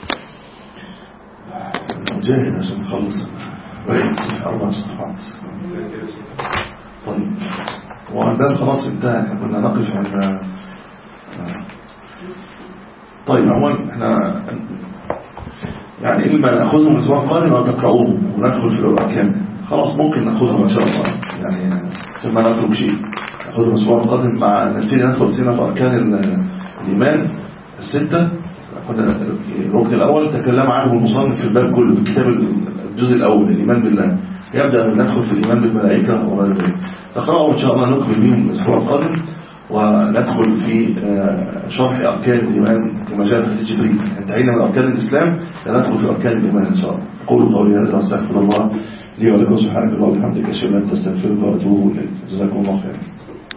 جاهد عشان نخلص أربع صفحات. طيب وعندنا خلاص انتهى، احنا كنا نقف عند. طيب عموما احنا يعني إما نأخذهم الأسبوع القادم أو تقرأوهم وندخل في الأركان. خلاص ممكن نأخذهم إن شاء الله، يعني ثم نترك شيء نأخذهم الأسبوع القادم مع نبتدي ندخل سنة في أركان الإيمان الستة. كنا الركن الأول تكلم عنه المصنف في الباب كله، في الكتاب الجزء الأول الإيمان بالله، يبدأ من ندخل في الإيمان بالملائكة وغير ذلك. تقرأوا إن شاء الله نكمل بهم الأسبوع القادم وندخل في شرح أركان الإيمان كما جاء في حديث جبريل. انتهينا من أركان الإسلام لندخل في أركان الإيمان إن شاء الله. قولوا قولي هذا واستغفر الله لي ولكم سبحانك اللهم وبحمدك أشهد أن لا إله إلا أنت أستغفرك وأتوب إليك. جزاكم الله خيرا.